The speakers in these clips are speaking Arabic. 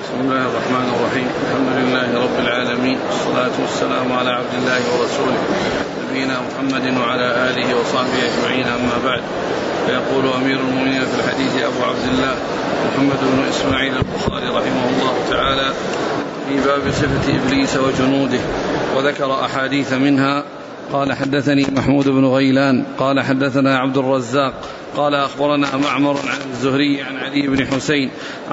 بسم الله الرحمن الرحيم. الحمد لله رب العالمين، والصلاة والسلام على عبد الله ورسوله نبينا محمد وعلى آله وصحبه أجمعين، أما بعد. فيقول أمير المؤمنين في الحديث أبو عبد الله محمد بن إسماعيل البخاري رحمه الله تعالى في باب صفة إبليس وجنوده، وذكر أحاديث منها. قال حدثني محمود بن غيلان قال حدثنا عبد الرزاق قال أخبرنا معمر عن الزهري عن علي بن حسين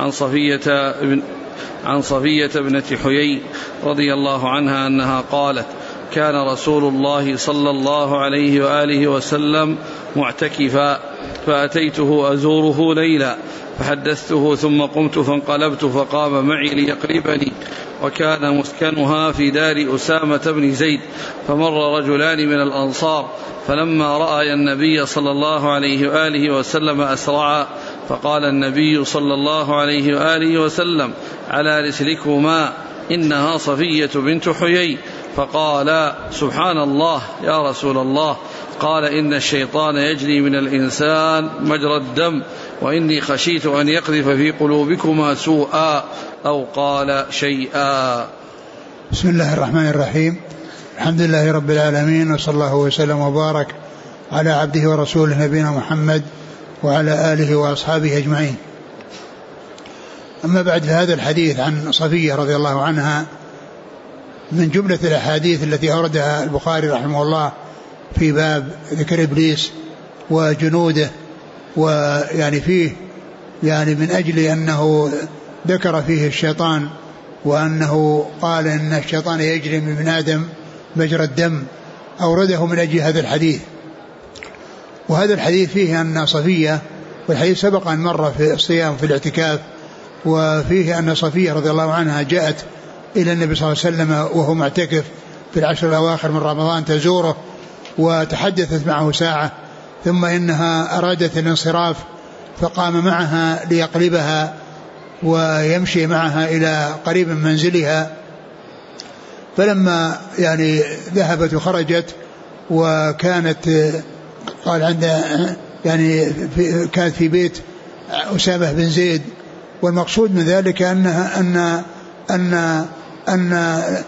عن صفية بنت حيي رضي الله عنها أنها قالت: كان رسول الله صلى الله عليه وآله وسلم معتكفا، فأتيته أزوره ليلا فحدثته، ثم قمت فانقلبت فقام معي ليقربني، وكان مسكنها في دار أسامة بن زيد، فمر رجلان من الأنصار، فلما رأى النبي صلى الله عليه وآله وسلم أسرعا، فقال النبي صلى الله عليه وآله وسلم: على رسلكما، إنها صفية بنت حيي. فقال: سبحان الله يا رسول الله. قال: إن الشيطان يجري من الإنسان مجرى الدم، وإني خشيت أن يقذف في قلوبكما سوءا، أو قال شيئا. بسم الله الرحمن الرحيم. الحمد لله رب العالمين، وصلى الله وسلم وبارك على عبده ورسوله نبينا محمد وعلى آله وأصحابه أجمعين. أما بعد، فهذا الحديث عن صفية رضي الله عنها من جملة الأحاديث التي أوردها البخاري رحمه الله في باب ذكر إبليس وجنوده، ويعني فيه يعني من أجل أنه ذكر فيه الشيطان، وأنه قال إن الشيطان يجري من ابن آدم مجرى الدم، أورده من أجل هذا الحديث. وهذا الحديث فيه أن صفية، والحديث سبق أن مر في الصيام في الاعتكاف، وفيه أن صفية رضي الله عنها جاءت إلى النبي صلى الله عليه وسلم وهو معتكف في العشر الأواخر من رمضان تزوره، وتحدثت معه ساعة، ثم إنها أرادت الانصراف، فقام معها ليقلبها ويمشي معها إلى قريب من منزلها. فلما يعني ذهبت وخرجت، وكانت قال عندها يعني كانت في بيت أسامة بن زيد، والمقصود من ذلك أنها أن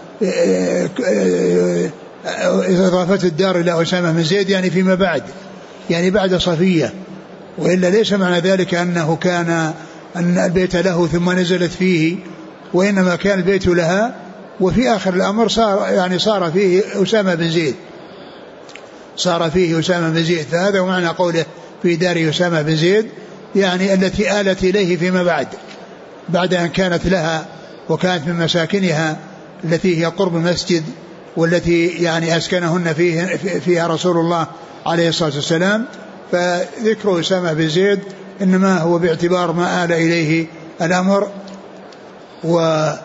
إضافة الدار إلى أسامة بن زيد يعني فيما بعد، يعني بعد صفية، وإلا ليس معنى ذلك أنه كان أن البيت له ثم نزلت فيه، وإنما كان البيت لها، وفي آخر الأمر صار فيه أسامة بن زيد، فهذا معنى قوله في دار أسامة بن زيد، يعني التي آلت إليه فيما بعد أن كانت لها، وكانت من مساكنها التي هي قرب المسجد، والتي يعني أسكنهن فيها رسول الله عليه الصلاة والسلام. فذكر أسامة بن زيد إنما هو باعتبار ما آل إليه الأمر. ومر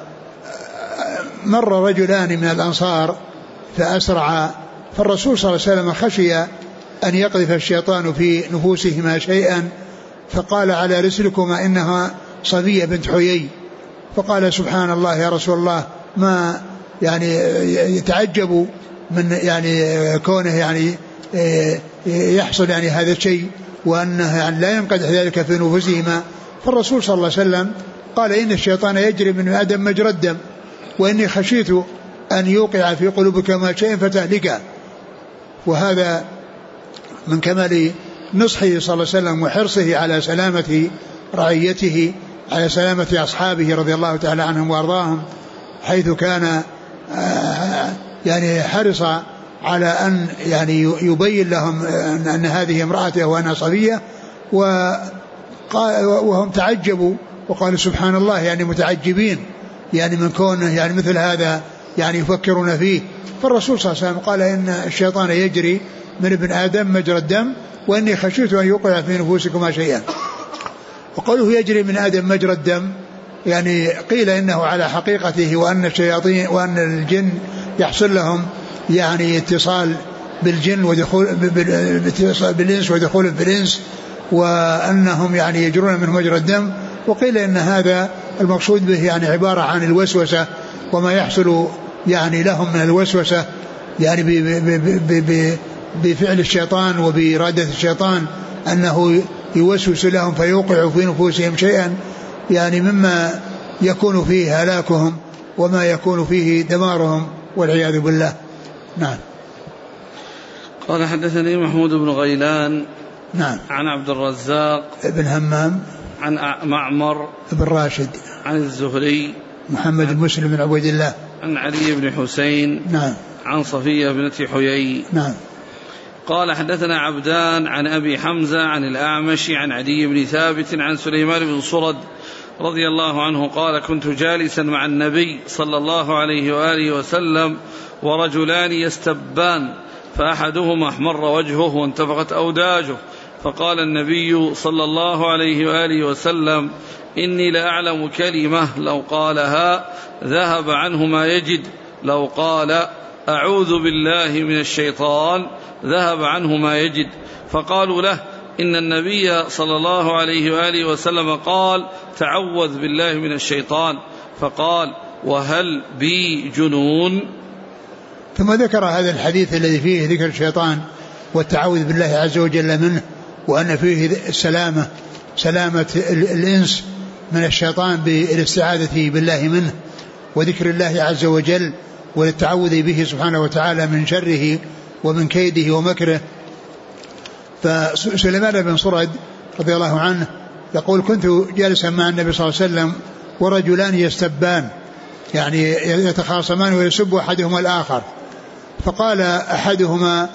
رجلان من الأنصار فأسرع، فالرسول صلى الله عليه وسلم خشي أن يقذف الشيطان في نفوسهما شيئا، فقال: على رسلكما، إنها صفية بنت حيي. فقال: سبحان الله يا رسول الله، ما يعني يتعجب من يعني كونه يعني يحصل يعني هذا الشيء، وأنه يعني لا ينقدح ذلك في نفوسهما. فالرسول صلى الله عليه وسلم قال: إن الشيطان يجري من آدم مجرى الدم، وإني خشيت أن يوقع في قلوبكما شيء فتهلكا. وهذا من كمال نصحه صلى الله عليه وسلم وحرصه على سلامة رعيته، على سلامة أصحابه رضي الله تعالى عنهم وأرضاهم، حيث كان يعني حرص على أن يعني يبين لهم أن هذه امرأته وأنها صفية، وهم تعجبوا وقالوا: سبحان الله، يعني متعجبين يعني من كونه يعني مثل هذا يعني يفكرون فيه. فالرسول صلى الله عليه وسلم قال: إن الشيطان يجري من ابن آدم مجرى الدم، وإني خشيت أن يوقع في نفوسكما شيئا. وقوله يجري من آدم مجرى الدم، يعني قيل إنه على حقيقته، وأن الشياطين وأن الجن يحصل لهم يعني اتصال بالجن ودخول بالإنس ودخول بالإنس، وأنهم يعني يجرون منه مجرى الدم. وقيل إن هذا المقصود به يعني عبارة عن الوسوسة، وما يحصل يعني لهم من الوسوسة يعني بفعل الشيطان وبإرادة الشيطان، أنه يوسوس لهم فيوقع في نفوسهم شيئا يعني مما يكون فيه هلاكهم وما يكون فيه دمارهم والعياذ بالله. نعم. قال حدثني محمود بن غيلان نعم عن عبد الرزاق ابن همام عن معمر بن راشد عن الزهري محمد بن مسلم بن عبيد الله عن علي بن حسين نعم عن صفية بنت حيي نعم. قال حدثنا عبدان عن أبي حمزة عن الأعمش عن عدي بن ثابت عن سليمان بن صرد رضي الله عنه قال كنت جالسا مع النبي صلى الله عليه وآله وسلم ورجلان يستبان فأحدهما احمر وجهه وانتفخت أوداجه فقال النبي صلى الله عليه وآله وسلم إني لأعلم كلمة لو قالها ذهب عنه ما يجد لو قال أعوذ بالله من الشيطان ذهب عنه ما يجد فقالوا له إن النبي صلى الله عليه وآله وسلم قال تعوذ بالله من الشيطان فقال وهل بي جنون. ثم ذكر هذا الحديث الذي فيه ذكر الشيطان والتعوذ بالله عز وجل منه وأن فيه سلامة الإنس من الشيطان بالاستعاذة بالله منه وذكر الله عز وجل والتعوذ به سبحانه وتعالى من شره ومن كيده ومكره. فسليمان بن صرد رضي الله عنه يقول كنت جالسا مع النبي صلى الله عليه وسلم ورجلان يستبان يعني يتخاصمان ويسب أحدهما الآخر فقال أحدهما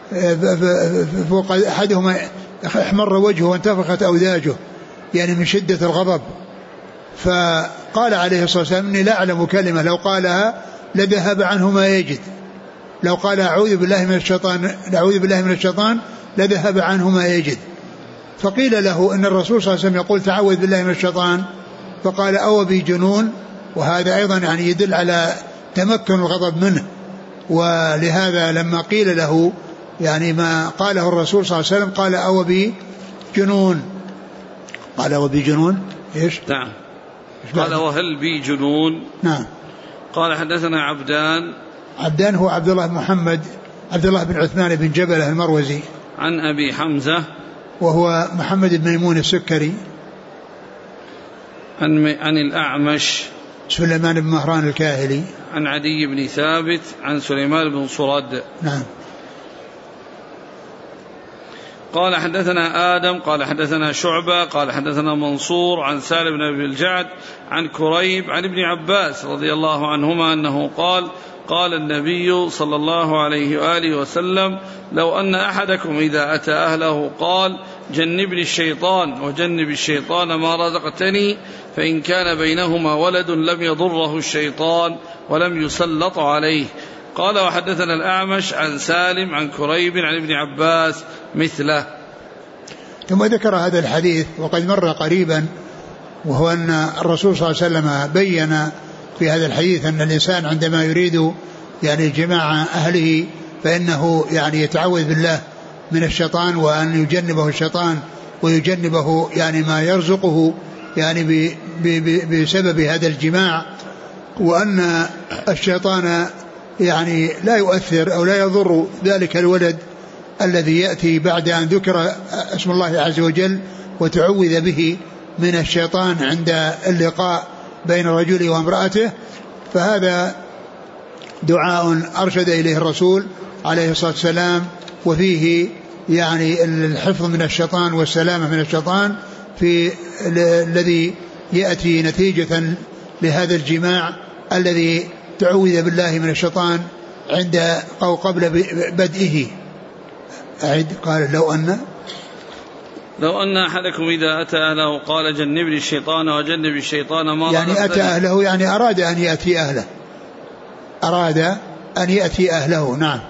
احمر وجهه وانتفخت أوداجه يعني من شدة الغضب فقال عليه الصلاة والسلام إني لا أعلم كلمة لو قالها لذهب عنه ما يجد لو قال أعوذ بالله من الشيطان لذهب عنه ما يجد. فقيل له إن الرسول صلى الله عليه وسلم يقول تعوذ بالله من الشيطان فقال أو بي جنون وهذا أيضا يعني يدل على تمكن الغضب منه ولهذا لما قيل له يعني ما قاله الرسول صلى الله عليه وسلم قال أو بي جنون قال أو بي جنون إيش نعم قال وهل بي جنون نعم. قال حدثنا عبدان هو عبد الله بن عثمان بن جبلة المروزي عن أبي حمزة وهو محمد بن ميمون السكري عن الأعمش سليمان بن مهران الكاهلي عن عدي بن ثابت عن سليمان بن صرد نعم. قال حدثنا آدم قال حدثنا شعبة قال حدثنا منصور عن سالم بن أبي الجعد عن كريب عن ابن عباس رضي الله عنهما أنه قال النبي صلى الله عليه وآله وسلم لو أن أحدكم إذا أتى أهله قال جنبني الشيطان وجنب الشيطان ما رزقتني فإن كان بينهما ولد لم يضره الشيطان ولم يسلط عليه. قال وحدثنا الأعمش عن سالم عن كريب عن ابن عباس مثله. ثم ذكر هذا الحديث وقد مر قريبا وهو أن الرسول صلى الله عليه وسلم بين في هذا الحديث أن الإنسان عندما يريد يعني جماع أهله فإنه يعني يتعوذ بالله من الشيطان وأن يجنبه الشيطان ويجنبه يعني ما يرزقه يعني بسبب هذا الجماع وأن الشيطان يعني لا يؤثر أو لا يضر ذلك الولد الذي يأتي بعد أن ذكر اسم الله عز وجل وتعوذ به من الشيطان عند اللقاء بين الرجل وامرأته. فهذا دعاء أرشد إليه الرسول عليه الصلاة والسلام وفيه يعني الحفظ من الشيطان والسلامة من الشيطان في الذي يأتي نتيجة لهذا الجماع الذي تعوذ بالله من الشيطان عند أو قبل بدئه. أعد قال لو أن أحدكم إذا أتى أهله قال جنبني الشيطان وجنب الشيطان ما يعني أتى أهله يعني أراد أن يأتي أهله نعم.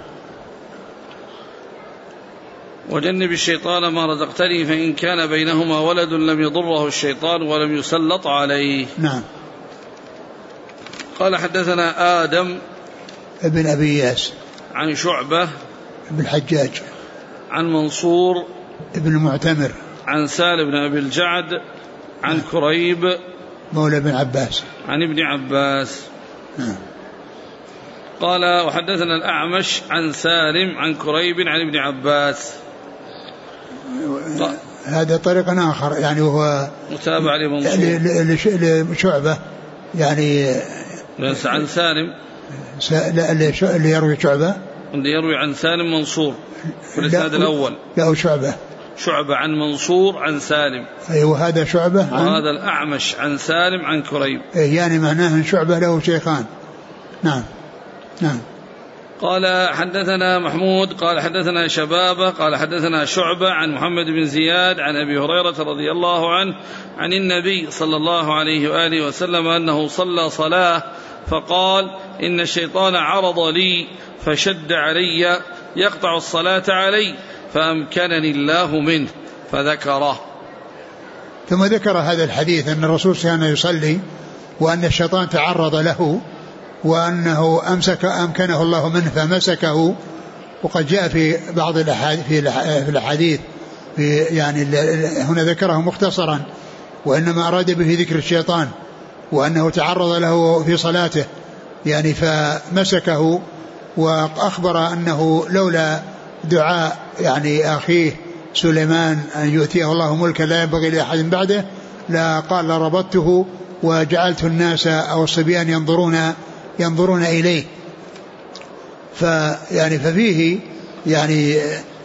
وجنب الشيطان ما رزقتني فإن كان بينهما ولد لم يضره الشيطان ولم يسلط عليه نعم. قال حدثنا آدم ابن أبي إياس عن شعبة ابن الحجاج عن منصور ابن المعتمر عن سالم بن أبي الجعد عن كريب مولى بن عباس عن ابن عباس قال وحدثنا الأعمش عن سالم عن كريب عن ابن عباس. هذا طريق آخر يعني وهو متابع لشعبة يعني عن سالم اللي يروي شعبة، اللي يروي عن سالم منصور في الإسناد الأول. لا شعبة عن منصور عن سالم. أيوة هذا شعبة وهذا الأعمش عن سالم عن كريب. يعني معناه أن شعبة له شيخان. نعم. قال حدثنا محمود قال حدثنا شبابة قال حدثنا شعبة عن محمد بن زياد عن أبي هريرة رضي الله عنه عن النبي صلى الله عليه وآله وسلم أنه صلى صلاة فقال إن الشيطان عرض لي فشد علي يقطع الصلاة علي فأمكنني الله منه فذكره. ثم ذكر هذا الحديث أن الرسول كان يصلي وأن الشيطان تعرض له وأنه أمكنه الله منه فمسكه. وقد جاء في بعض الأحاديث يعني هنا ذكره مختصرا، وإنما أراد به ذكر الشيطان وأنه تعرض له في صلاته يعني فمسكه، وأخبر أنه لولا دعاء يعني أخيه سليمان أن يؤتيه الله ملكا لا ينبغي لأحد بعده لا قال لربطته وجعلت الناس أو الصبيان ينظرون إليه. ففيه يعني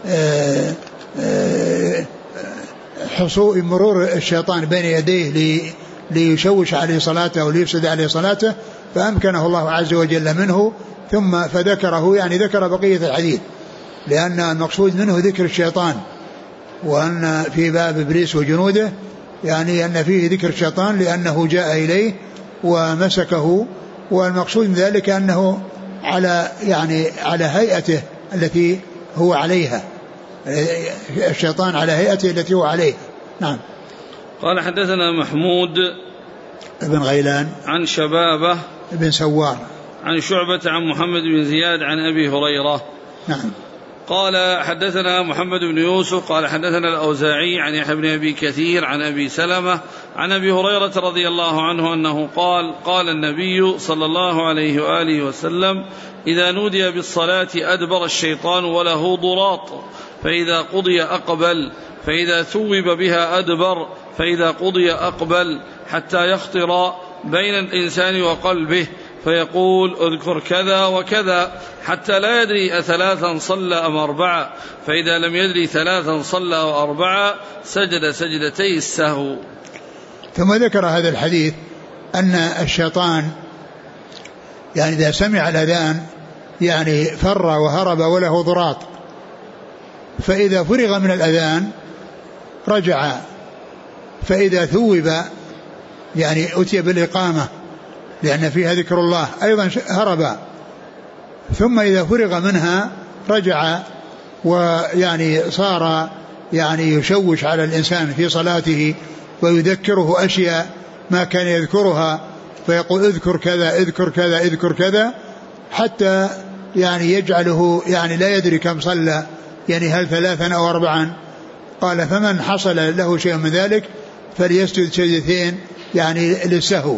حصول مرور الشيطان بين يديه ليشوش عليه صلاته وليفسد عليه صلاته، فأمكنه الله عز وجل منه. ثم فذكره يعني ذكر بقية الحديث، لأن المقصود منه ذكر الشيطان، وأن في باب إبليس وجنوده يعني أن فيه ذكر الشيطان لأنه جاء إليه ومسكه، والمقصود من ذلك أنه على هيئته التي هو عليها، الشيطان على هيئته التي هو عليها. نعم. قال حدثنا محمود بن غيلان عن شبابة بن سوار عن شعبة عن محمد بن زياد عن أبي هريرة. نعم. قال حدثنا محمد بن يوسف قال حدثنا الأوزاعي عن يحيى بن أبي كثير عن أبي سلمة عن أبي هريرة رضي الله عنه أنه قال النبي صلى الله عليه وآله وسلم إذا نودي بالصلاة أدبر الشيطان وله ضراط فإذا قضي أقبل فإذا ثوب بها أدبر فإذا قضي أقبل حتى يخطر بين الإنسان وقلبه فيقول اذكر كذا وكذا حتى لا يدري أثلاثا صلى أم أربعة فإذا لم يدري ثلاثا صلى أو أربعة سجد سجدتي السهو. ثم ذكر هذا الحديث أن الشيطان يعني إذا سمع الأذان يعني فر وهرب وله ضراط، فإذا فرغ من الأذان رجع، فإذا ثوب يعني أتي بالإقامة لأن فيها ذكر الله أيضا هرب، ثم إذا فرغ منها رجع، ويعني صار يعني يشوش على الإنسان في صلاته ويذكره أشياء ما كان يذكرها، فيقول اذكر كذا اذكر كذا اذكر كذا حتى يعني يجعله يعني لا يدري كم صلى، يعني هل ثلاثا أو أربعا. قال فمن حصل له شيء من ذلك فليسجد سجدتين يعني للسهو.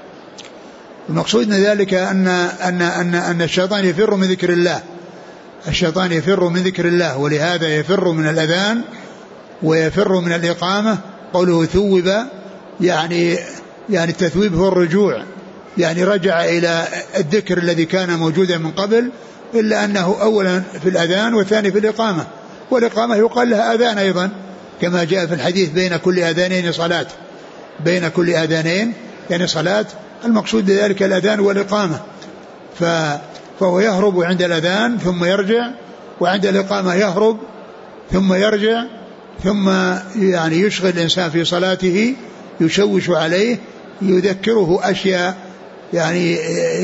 المقصود من ذلك أن الشيطان يفر من ذكر الله، الشيطان يفر من ذكر الله، ولهذا يفر من الأذان ويفر من الإقامة. قوله ثوب يعني التثويب هو الرجوع، يعني رجع إلى الذكر الذي كان موجودا من قبل، إلا أنه أولا في الأذان والثاني في الإقامة، والإقامة يقال لها أذان أيضا كما جاء في الحديث بين كل أذانين صلاة، بين كل أذانين يعني صلاة، المقصود بذلك الأذان والإقامة. فهو يهرب عند الأذان ثم يرجع، وعند الإقامة يهرب ثم يرجع، ثم يعني يشغل الإنسان في صلاته يشوش عليه يذكره أشياء يعني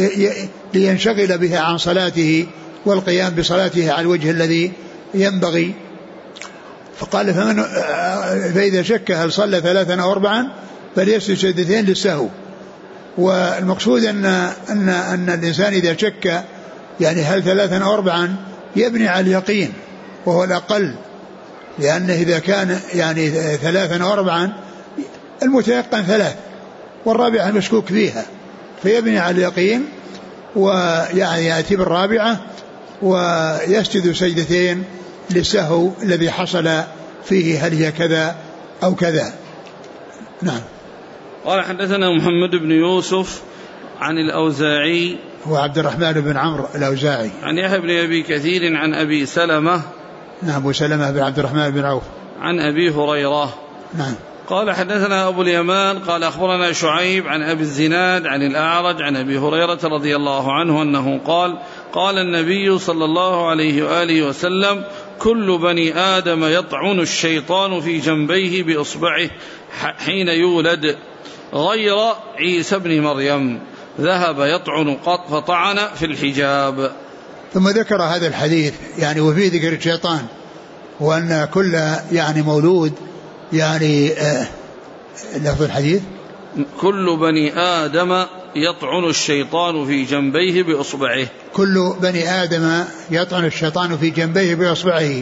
لينشغل بها عن صلاته والقيام بصلاته على الوجه الذي ينبغي. فقال فإذا شك هل صلى ثلاثا أو أربعا فليسجد سجدتين للسهو. والمقصود أن الإنسان إذا شك يعني هل ثلاثا أو أربعا يبني على اليقين وهو الأقل، لأنه إذا كان يعني ثلاثا أو أربعا المتيقن ثلاث والرابعة المشكوك فيها، فيبني على اليقين ويعني يأتي بالرابعة ويسجد سجدتين للسهو الذي حصل فيه هل هي كذا أو كذا. نعم. قال حدثنا محمد بن يوسف عن الأوزاعي هو عبد الرحمن بن عمرو الأوزاعي عن يحيى بن أبي كثير عن أبي سلمة نعم أبو سلمة بن عبد الرحمن بن عوف عن أبي هريرة نعم. قال حدثنا أبو اليمان قال أخبرنا شعيب عن أبي الزناد عن الأعرج عن أبي هريرة رضي الله عنه أنه قال قال النبي صلى الله عليه وآله وسلم كل بني آدم يطعن الشيطان في جنبيه بإصبعه حين يولد غير عيسى بن مريم ذهب يطعن فطعن في الحجاب. ثم ذكر هذا الحديث يعني وفيه ذكر الشيطان وأن كل يعني مولود يعني لفظ الحديث كل بني آدم يطعن الشيطان في جنبيه بإصبعه كل بني آدم يطعن الشيطان في جنبيه بإصبعه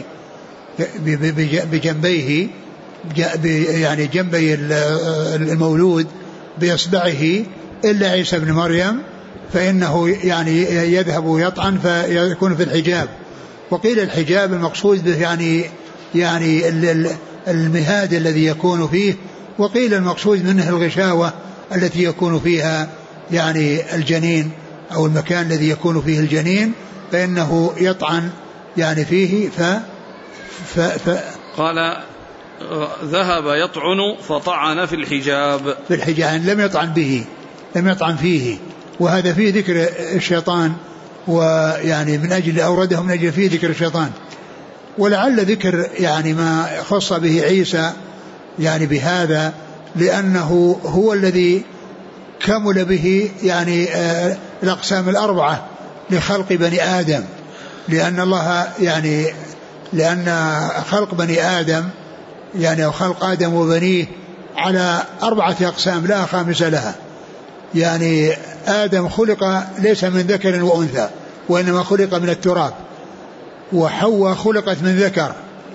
بجنبيه يعني جنبي المولود بإصبعه إلا عيسى بن مريم فإنه يعني يذهب يطعن فيكون في الحجاب. وقيل الحجاب المقصود به يعني المهاد الذي يكون فيه وقيل المقصود منه الغشاوة التي يكون فيها يعني الجنين أو المكان الذي يكون فيه الجنين فإنه يطعن يعني فيه قال ذهب يطعن فطعن في الحجاب يعني لم يطعن به لم يطعن فيه. وهذا فيه ذكر الشيطان ويعني من أجل أورده من أجل فيه ذكر الشيطان ولعل ذكر يعني ما خص به عيسى يعني بهذا لأنه هو الذي كمل به يعني الأقسام الأربعة لخلق بني آدم لأن الله يعني لأن خلق بني آدم يعني أو خلق آدم وبنيه على 4 أقسام لا خامس لها. يعني آدم خلق ليس من ذكر وأنثى وإنما خلق من التراب وحواء خلقت من ذكر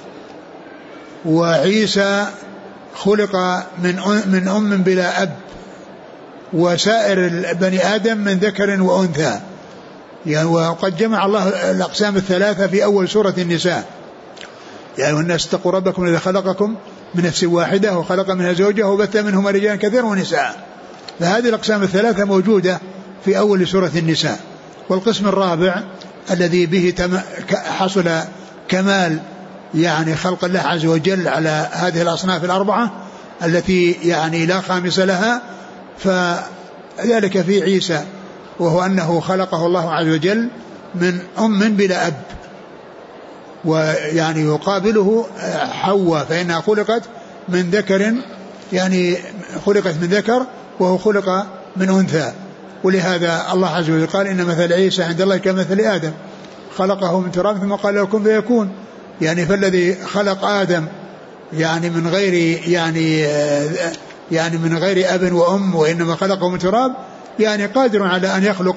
وعيسى خلق من أم بلا أب وسائر بني آدم من ذكر وأنثى يعني وقد جمع الله الأقسام الثلاثة في أول سورة النساء يا أيها الناس اتقوا ربكم الذي خلقكم من نفس واحدة وخلق منها زوجها وبث منهما رجالا كثيرا ونساء. فهذه الأقسام الثلاثة موجودة في أول سورة النساء. والقسم الرابع الذي به حصل كمال يعني خلق الله عز وجل على هذه الأصناف الأربعة التي يعني لا خامس لها فذلك في عيسى وهو أنه خلقه الله عز وجل من أم بلا أب ويعني يقابله حواء فإنها خلقت من ذكر يعني خلقت من ذكر وهو خلق من أنثى. ولهذا الله عز وجل قال إن مثل عيسى عند الله كمثل آدم خلقه من تراب ثم قال له كن فيكون. يعني فالذي خلق آدم يعني من غير يعني من غير أب وأم وإنما خلقه من تراب يعني قادر على أن يخلق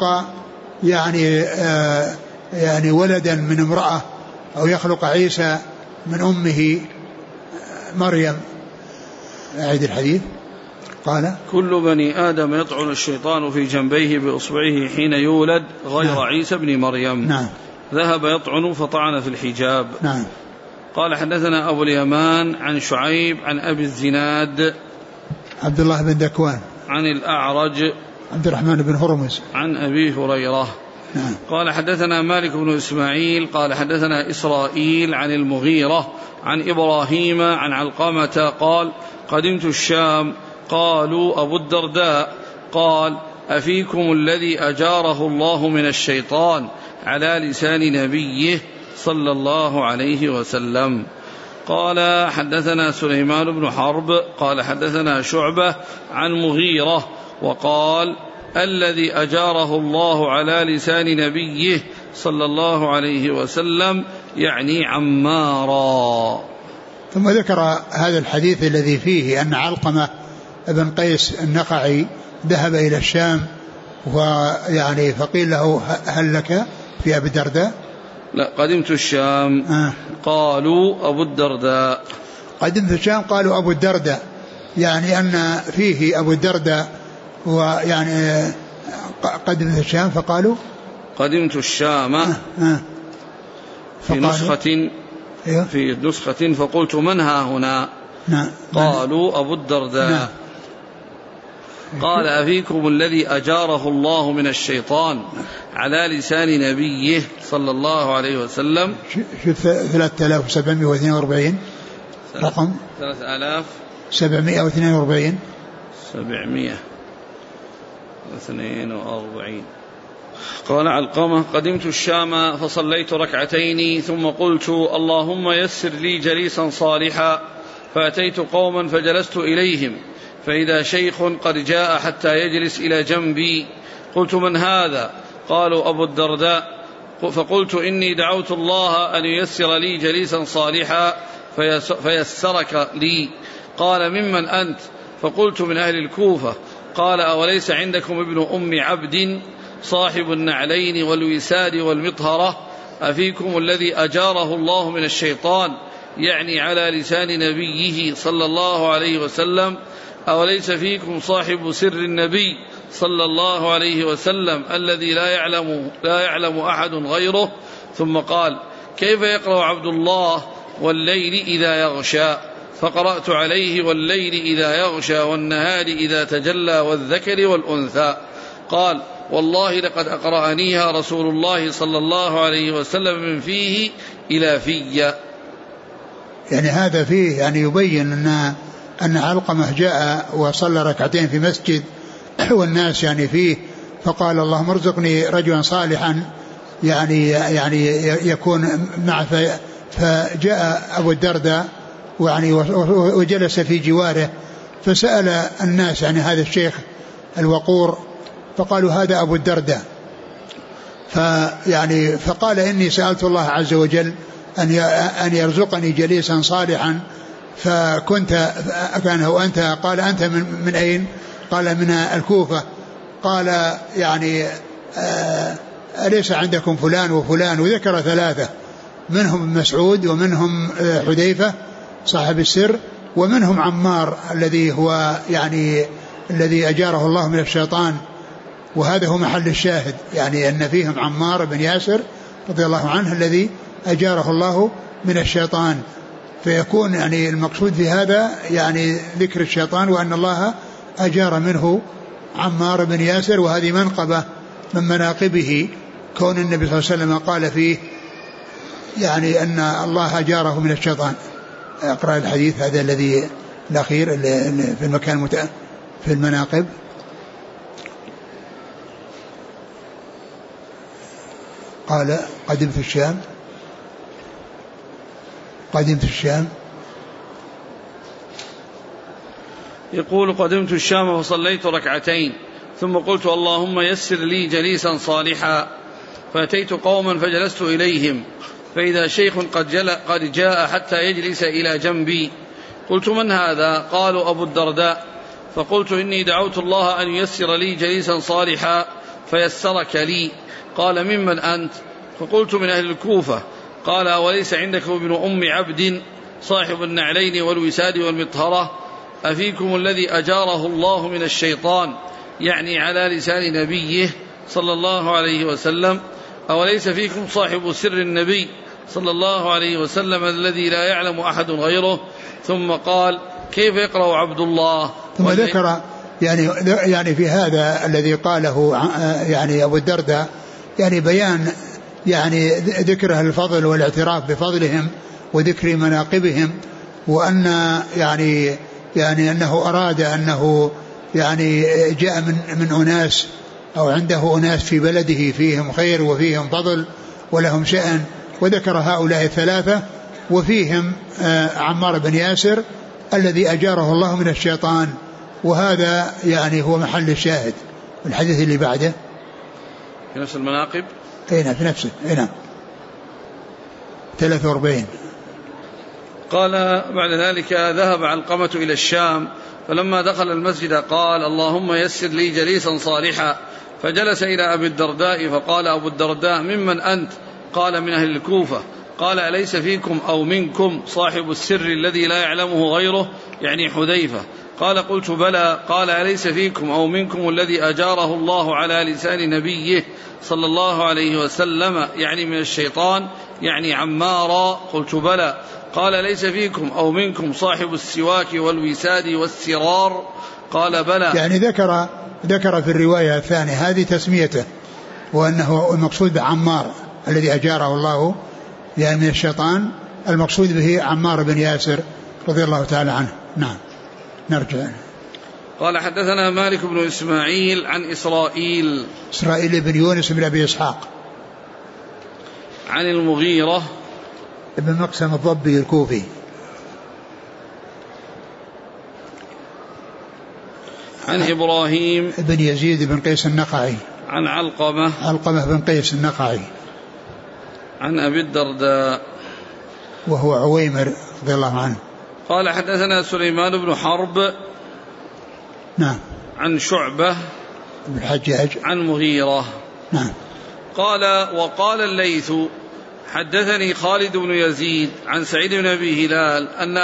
يعني ولدا من امرأة أو يخلق عيسى من أمه مريم. أعيد الحديث. قال كل بني آدم يطعن الشيطان في جنبيه بإصبعه حين يولد غير نعم. عيسى بن مريم نعم. ذهب يطعن فطعن في الحجاب. نعم. قال حدثنا أبو اليمان عن شعيب عن أبي الزناد عبد الله بن ذكوان عن الأعرج عبد الرحمن بن هرمز عن أبي هريرة. نعم. قال حدثنا مالك بن إسماعيل قال حدثنا إسرائيل عن المغيرة عن إبراهيم عن علقمة قال قدمت الشام قالوا أبو الدرداء قال أفيكم الذي أجاره الله من الشيطان على لسان نبيه صلى الله عليه وسلم. قال حدثنا سليمان بن حرب قال حدثنا شعبة عن مغيرة وقال الذي أجاره الله على لسان نبيه صلى الله عليه وسلم يعني عمارا. ثم ذكر هذا الحديث الذي فيه أن علقمة ابن قيس النخعي ذهب إلى الشام ويعني فقيل له هل لك في أبي الدرداء؟ لا قدمت الشام قالوا أبو الدرداء. قدمت الشام قالوا أبو الدرداء يعني أن فيه أبو الدرداء ويعني قدمت الشام فقالوا قدمت الشام في نسخة فقلت من ها هنا؟ نعم. قالوا أبو الدرداء. نعم. قال أفيكم الذي أجاره الله من الشيطان على لسان نبيه صلى الله عليه وسلم. 3742 رقم 3742 قال علقمة قدمت الشام فصليت ركعتين ثم قلت اللهم يسر لي جليسا صالحا فأتيت قوما فجلست إليهم فإذا شيخ قد جاء حتى يجلس إلى جنبي قلت من هذا؟ قالوا أبو الدرداء. فقلت إني دعوت الله أن ييسر لي جليسا صالحا فيسرك لي. قال ممن أنت؟ فقلت من أهل الكوفة. قال أوليس عندكم ابن أم عبد صاحب النعلين والوساد والمطهرة أفيكم الذي أجاره الله من الشيطان يعني على لسان نبيه صلى الله عليه وسلم أوليس فيكم صاحب سر النبي صلى الله عليه وسلم الذي لا يعلم أحد غيره. ثم قال كيف يقرأ عبد الله والليل إذا يغشى؟ فقرأت عليه والليل إذا يغشى والنهار إذا تجلى والذكر والأنثى. قال والله لقد أقرأنيها رسول الله صلى الله عليه وسلم من فيه إلى في. يعني هذا فيه يعني يبين أن علقمة جاء وصلى ركعتين في مسجد والناس يعني فيه فقال اللهم ارزقني رجلا صالحا يعني يكون معه. فجاء أبو الدرداء وجلس في جواره فسأل الناس يعني هذا الشيخ الوقور فقالوا هذا أبو الدرداء. فقال إني سألت الله عز وجل أن يرزقني جليسا صالحا فكنت كانه أنت. قال أنت من أين؟ قال من الكوفة. قال يعني أليس عندكم فلان وفلان؟ وذكر ثلاثة منهم مسعود ومنهم حذيفة صاحب السر ومنهم عمار الذي هو يعني الذي أجاره الله من الشيطان. وهذا هو محل الشاهد يعني أن فيهم عمار بن ياسر رضي الله عنه الذي أجاره الله من الشيطان. فيكون يعني المقصود في هذا يعني ذكر الشيطان وأن الله أجار منه عمار بن ياسر. وهذه منقبة من مناقبه كون النبي صلى الله عليه وسلم قال فيه يعني أن الله أجاره من الشيطان. أقرأ الحديث هذا الذي الأخير في المكان في المناقب. قال قدمت الشام يقول قدمت الشام فصليت ركعتين ثم قلت اللهم يسر لي جليسا صالحا فأتيت قوما فجلست إليهم فإذا شيخ قد جاء حتى يجلس إلى جنبي قلت من هذا؟ قالوا أبو الدرداء. فقلت إني دعوت الله أن ييسر لي جليسا صالحا فيسرك لي. قال ممن أنت؟ فقلت من أهل الكوفة. قال وليس عندكم ابن أم عبد صاحب النعلين والوساد والمطهرة أفيكم الذي أجاره الله من الشيطان يعني على لسان نبيه صلى الله عليه وسلم أوليس فيكم صاحب سر النبي صلى الله عليه وسلم الذي لا يعلم أحد غيره. ثم قال كيف يقرأ عبد الله؟ ثم ذكر يعني في هذا الذي قاله يعني أبو الدرداء يعني بيان يعني ذكره الفضل والاعتراف بفضلهم وذكر مناقبهم وأن يعني أنه أراد أنه يعني جاء من أناس أو عنده أناس في بلده فيهم خير وفيهم فضل ولهم شأن. وذكر هؤلاء الثلاثة وفيهم عمار بن ياسر الذي أجاره الله من الشيطان. وهذا يعني هو محل الشاهد. الحديث اللي بعده في نفس المناقب في نفسه 43. قال بعد ذلك ذهب علقمة إلى الشام فلما دخل المسجد قال اللهم يسر لي جليسا صالحا فجلس إلى أبي الدرداء فقال أبو الدرداء ممن أنت؟ قال من أهل الكوفة. قال أليس فيكم أو منكم صاحب السر الذي لا يعلمه غيره يعني حذيفة؟ قال قلت بلى. قال أليس فيكم أو منكم الذي أجاره الله على لسان نبيه صلى الله عليه وسلم يعني من الشيطان يعني عمارا؟ قلت بلى. قال ليس فيكم أو منكم صاحب السواك والوساد والسرار؟ قال بلى. يعني ذكر في الرواية الثانية هذه تسميته، وأنه المقصود بعمار الذي أجاره الله يعني من الشيطان، المقصود به عمار بن ياسر رضي الله تعالى عنه. نعم. نرجع. قال حدثنا مالك بن إسماعيل عن إسرائيل بن يونس بن أبي إسحاق عن المغيرة ابن مقسم الضبي الكوفي عن إبراهيم بن يزيد بن قيس النقعي عن علقمة بن قيس النقعي عن أبي الدرداء وهو عويمر رضي الله عنه. قال حدثنا سليمان بن حرب نعم عن شعبة بن الحجاج عن مغيرة نعم. قال وقال الليث حدثني خالد بن يزيد عن سعيد بن أبي هلال أن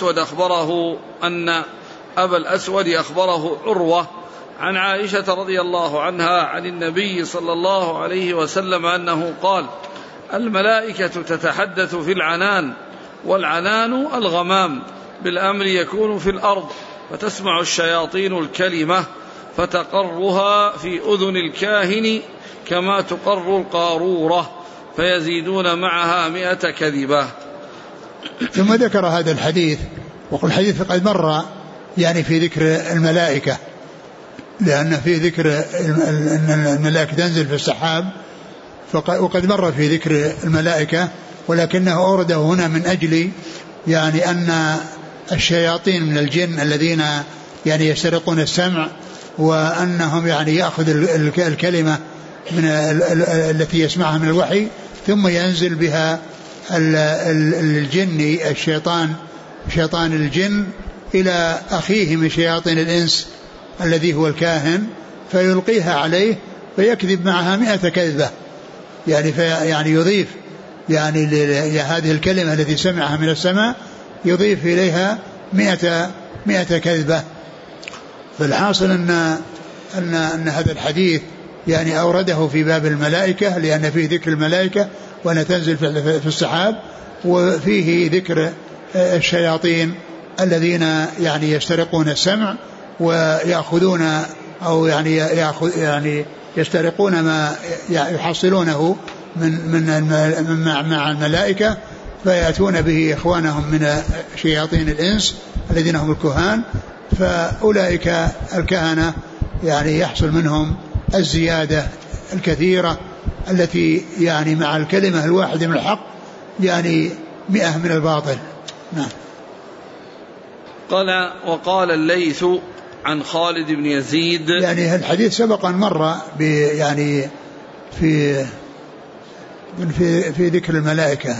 أبا الأسود أخبره عروة عن عائشة رضي الله عنها عن النبي صلى الله عليه وسلم أنه قال الملائكة تتحدث في العنان، والعنان الغمام، بالأمر يكون في الأرض، فتسمع الشياطين الكلمة فتقرها في أذن الكاهن كما تقر القارورة، فيزيدون معها 100 كذبة. ثم ذكر هذا الحديث، وقال الحديث قد مر يعني في ذكر الملائكة، لأن في ذكر أن الملائكة تنزل في السحاب، وقد مر في ذكر الملائكة، ولكنه أورده هنا من أجل يعني أن الشياطين من الجن الذين يعني يسترقون السمع، وأنهم يعني يأخذ الكلمة من التي يسمعها من الوحي ثم ينزل بها الجن شيطان الجن إلى أخيه من شياطين الإنس الذي هو الكاهن، فيلقيها عليه فيكذب معها 100 كذبة، يعني يضيف يعني هذه الكلمة التي سمعها من السماء يضيف إليها 100 كذبة. فالحاصل أن هذا الحديث يعني أورده في باب الملائكة، لأن فيه ذكر الملائكة وأن تنزل في السحاب، وفيه ذكر الشياطين الذين يعني يسترقون السمع ويأخذون أو يعني يسترقون ما يحصلونه مع الملائكة، فيأتون به إخوانهم من شياطين الإنس الذين هم الكهان، فأولئك الكهنة يعني يحصل منهم الزيادة الكثيرة التي يعني مع الكلمة الواحدة من الحق يعني 100 من الباطل. نعم. قال وقال الليث عن خالد بن يزيد، يعني الحديث سبق أن مر يعني في ذكر الملائكة،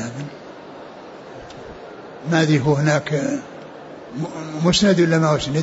ماذا هو هناك مسند ولا ما مسند؟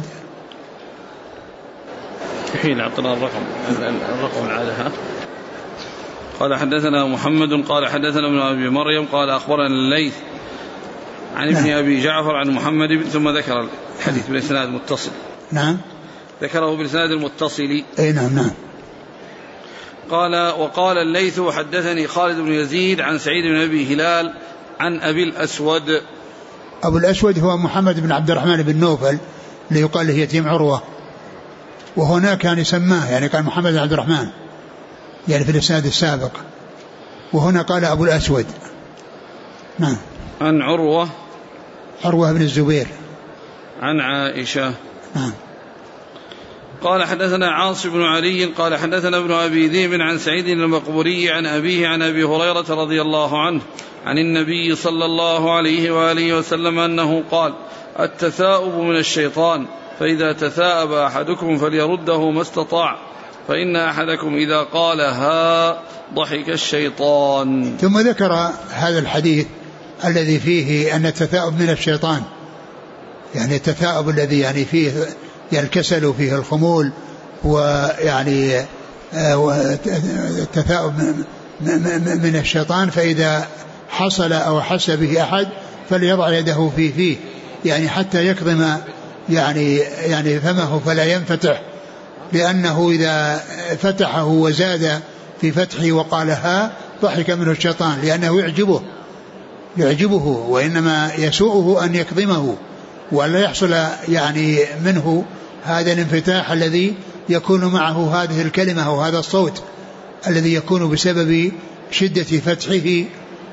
حين أعطنا الرقم العادة. قال حدثنا محمد قال حدثنا ابن أبي مريم قال أخبرنا الليث عن ابن أبي جعفر عن محمد ثم ذكر الحديث بالإسناد المتصل. نعم. ذكره بالإسناد المتصل. أي نعم. قال وقال الليث حدثني خالد بن يزيد عن سعيد بن أبي هلال عن أبي الأسود. أبو الأسود هو محمد بن عبد الرحمن بن نوفل اللي يقال له يتيم عروة، وهناك كان يسماه يعني كان محمد بن عبد الرحمن يعني في الإسناد السابق، وهنا قال أبو الأسود. نعم. عن عروة بن الزبير عن عائشة. نعم. قال حدثنا عاصم بن علي قال حدثنا ابن أبي ذئب عن سعيد المقبوري عن أبيه عن أبي هريرة رضي الله عنه عن النبي صلى الله عليه وآله وسلم أنه قال التثاؤب من الشيطان، فإذا تثاءب أحدكم فليرده ما استطاع، فإن أحدكم إذا قال ها ضحك الشيطان. ثم ذكر هذا الحديث الذي فيه أن التثاؤب من الشيطان، يعني التثاؤب الذي يعني فيه يعني الكسل وفيه الخمول، ويعني التثاؤب من الشيطان، فإذا حصل أو حس به أحد فليضع يده فيه يعني حتى يكظم يعني فمه فلا ينفتح، لأنه إذا فتحه وزاد في فتحه وقال ها ضحك منه الشيطان، لأنه يعجبه وإنما يسوءه أن يكظمه ولا يحصل يعني منه هذا الانفتاح الذي يكون معه هذه الكلمة أو هذا الصوت الذي يكون بسبب شدة فتحه،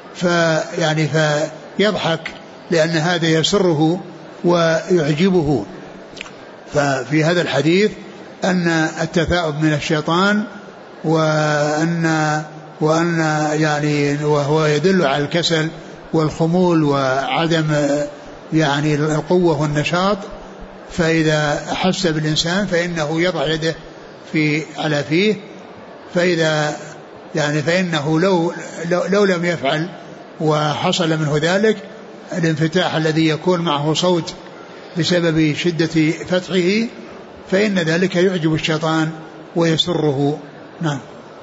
فيضحك لأن هذا يسره ويعجبه. ففي هذا الحديث أن التثاؤب من الشيطان، وأن يعني وهو يدل على الكسل والخمول وعدم يعني القوة والنشاط. فإذا أحس بالإنسان فإنه يضع يده على فيه، فإنه لو لم يفعل وحصل منه ذلك الانفتاح الذي يكون معه صوت بسبب شدة فتحه، فإن ذلك يعجب الشيطان ويسره. نعم.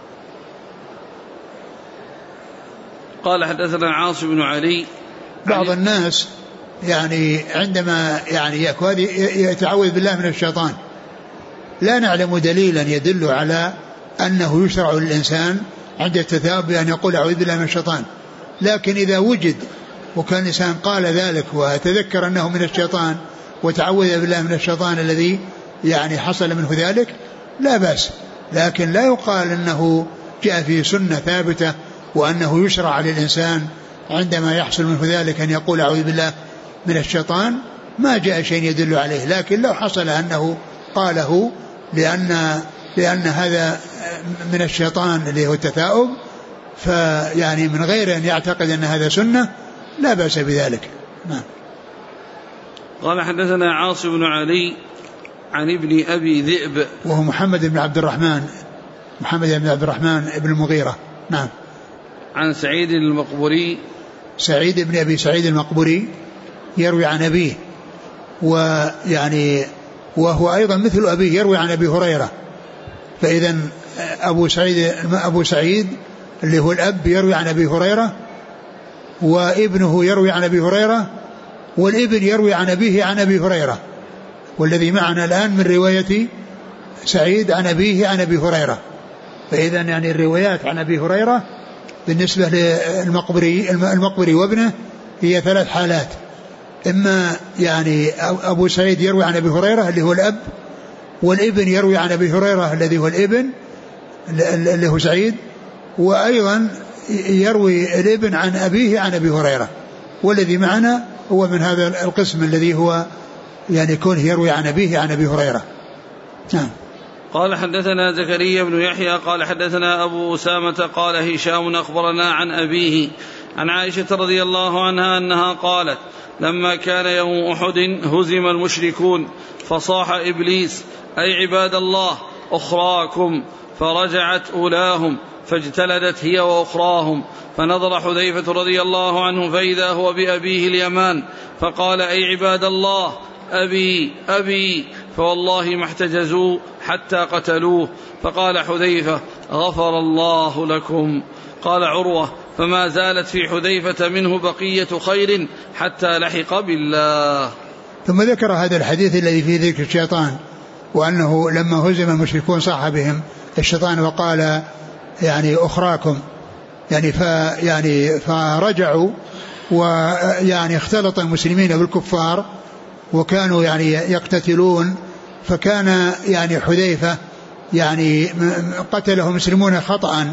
قال حدثنا عاصم بن علي. بعض الناس يعني عندما يعني يتعوذ بالله من الشيطان لا نعلم دليلا يدل على أنه يشرع للإنسان عند التثاؤب بأن يقول أعوذ بالله من الشيطان، لكن إذا وجد وكان الإنسان قال ذلك وتذكر أنه من الشيطان وتعوذ بالله من الشيطان الذي يعني حصل منه ذلك لا بأس، لكن لا يقال أنه جاء في سنة ثابتة وأنه يشرع للإنسان عندما يحصل منه ذلك أن يقول أعوذ بالله من الشيطان. ما جاء شيء يدل عليه، لكن لو حصل أنه قاله لأن هذا من الشيطان اللي هو التثاؤب، فيعني من غير أن يعتقد أن هذا سنة لا بأس بذلك. نعم. قال حدثنا عاصم بن علي عن ابن أبي ذئب وهو محمد بن عبد الرحمن بن المغيرة. نعم. عن سعيد المقبري، سعيد بن أبي سعيد المقبري يروي عن أبيه، ويعني وهو أيضا مثل أبيه يروي عن أبي هريرة. فإذا أبو سعيد اللي هو الأب يروي عن أبي هريرة، وابنه يروي عن أبي هريرة، والابن يروي عن أبيه عن أبي هريرة. والذي معنا الآن من رواية سعيد عن أبيه عن أبي هريرة. فإذا يعني الروايات عن أبي هريرة بالنسبة للمقبري وابنه هي 3 حالات: إما يعني أبو سعيد يروي عن أبي هريرة اللي هو الأب، والابن يروي عن أبي هريرة الذي هو الابن اللي هو سعيد، وأيضا يروي الابن عن أبيه عن أبي هريرة. والذي معنا هو من هذا القسم الذي هو يعني كونه يروي عن أبيه عن أبي هريرة. نعم. قال حدثنا زكريا بن يحيى قال حدثنا أبو أسامة قال هشام أخبرنا عن أبيه عن عائشة رضي الله عنها أنها قالت: لما كان يوم أحد هزم المشركون فصاح إبليس: أي عباد الله أخراكم، فرجعت أولاهم فاجتلدت هي وأخراهم، فنظر حذيفة رضي الله عنه فإذا هو بأبيه اليمان، فقال: أي عباد الله أبي أبي، فوالله ما احتجزوا حتى قتلوه. فقال حذيفة: غفر الله لكم. قال عروة: فما زالت في حذيفة منه بقية خير حتى لحق بالله. ثم ذكر هذا الحديث الذي فيه ذكر الشيطان، وأنه لما هزم المشركون صاح بهم الشيطان وقال يعني أخراكم، يعني فرجعوا ويعني اختلط المسلمين بالكفار وكانوا يعني يقتتلون، فكان يعني حذيفة يعني قتله مسلمون خطأ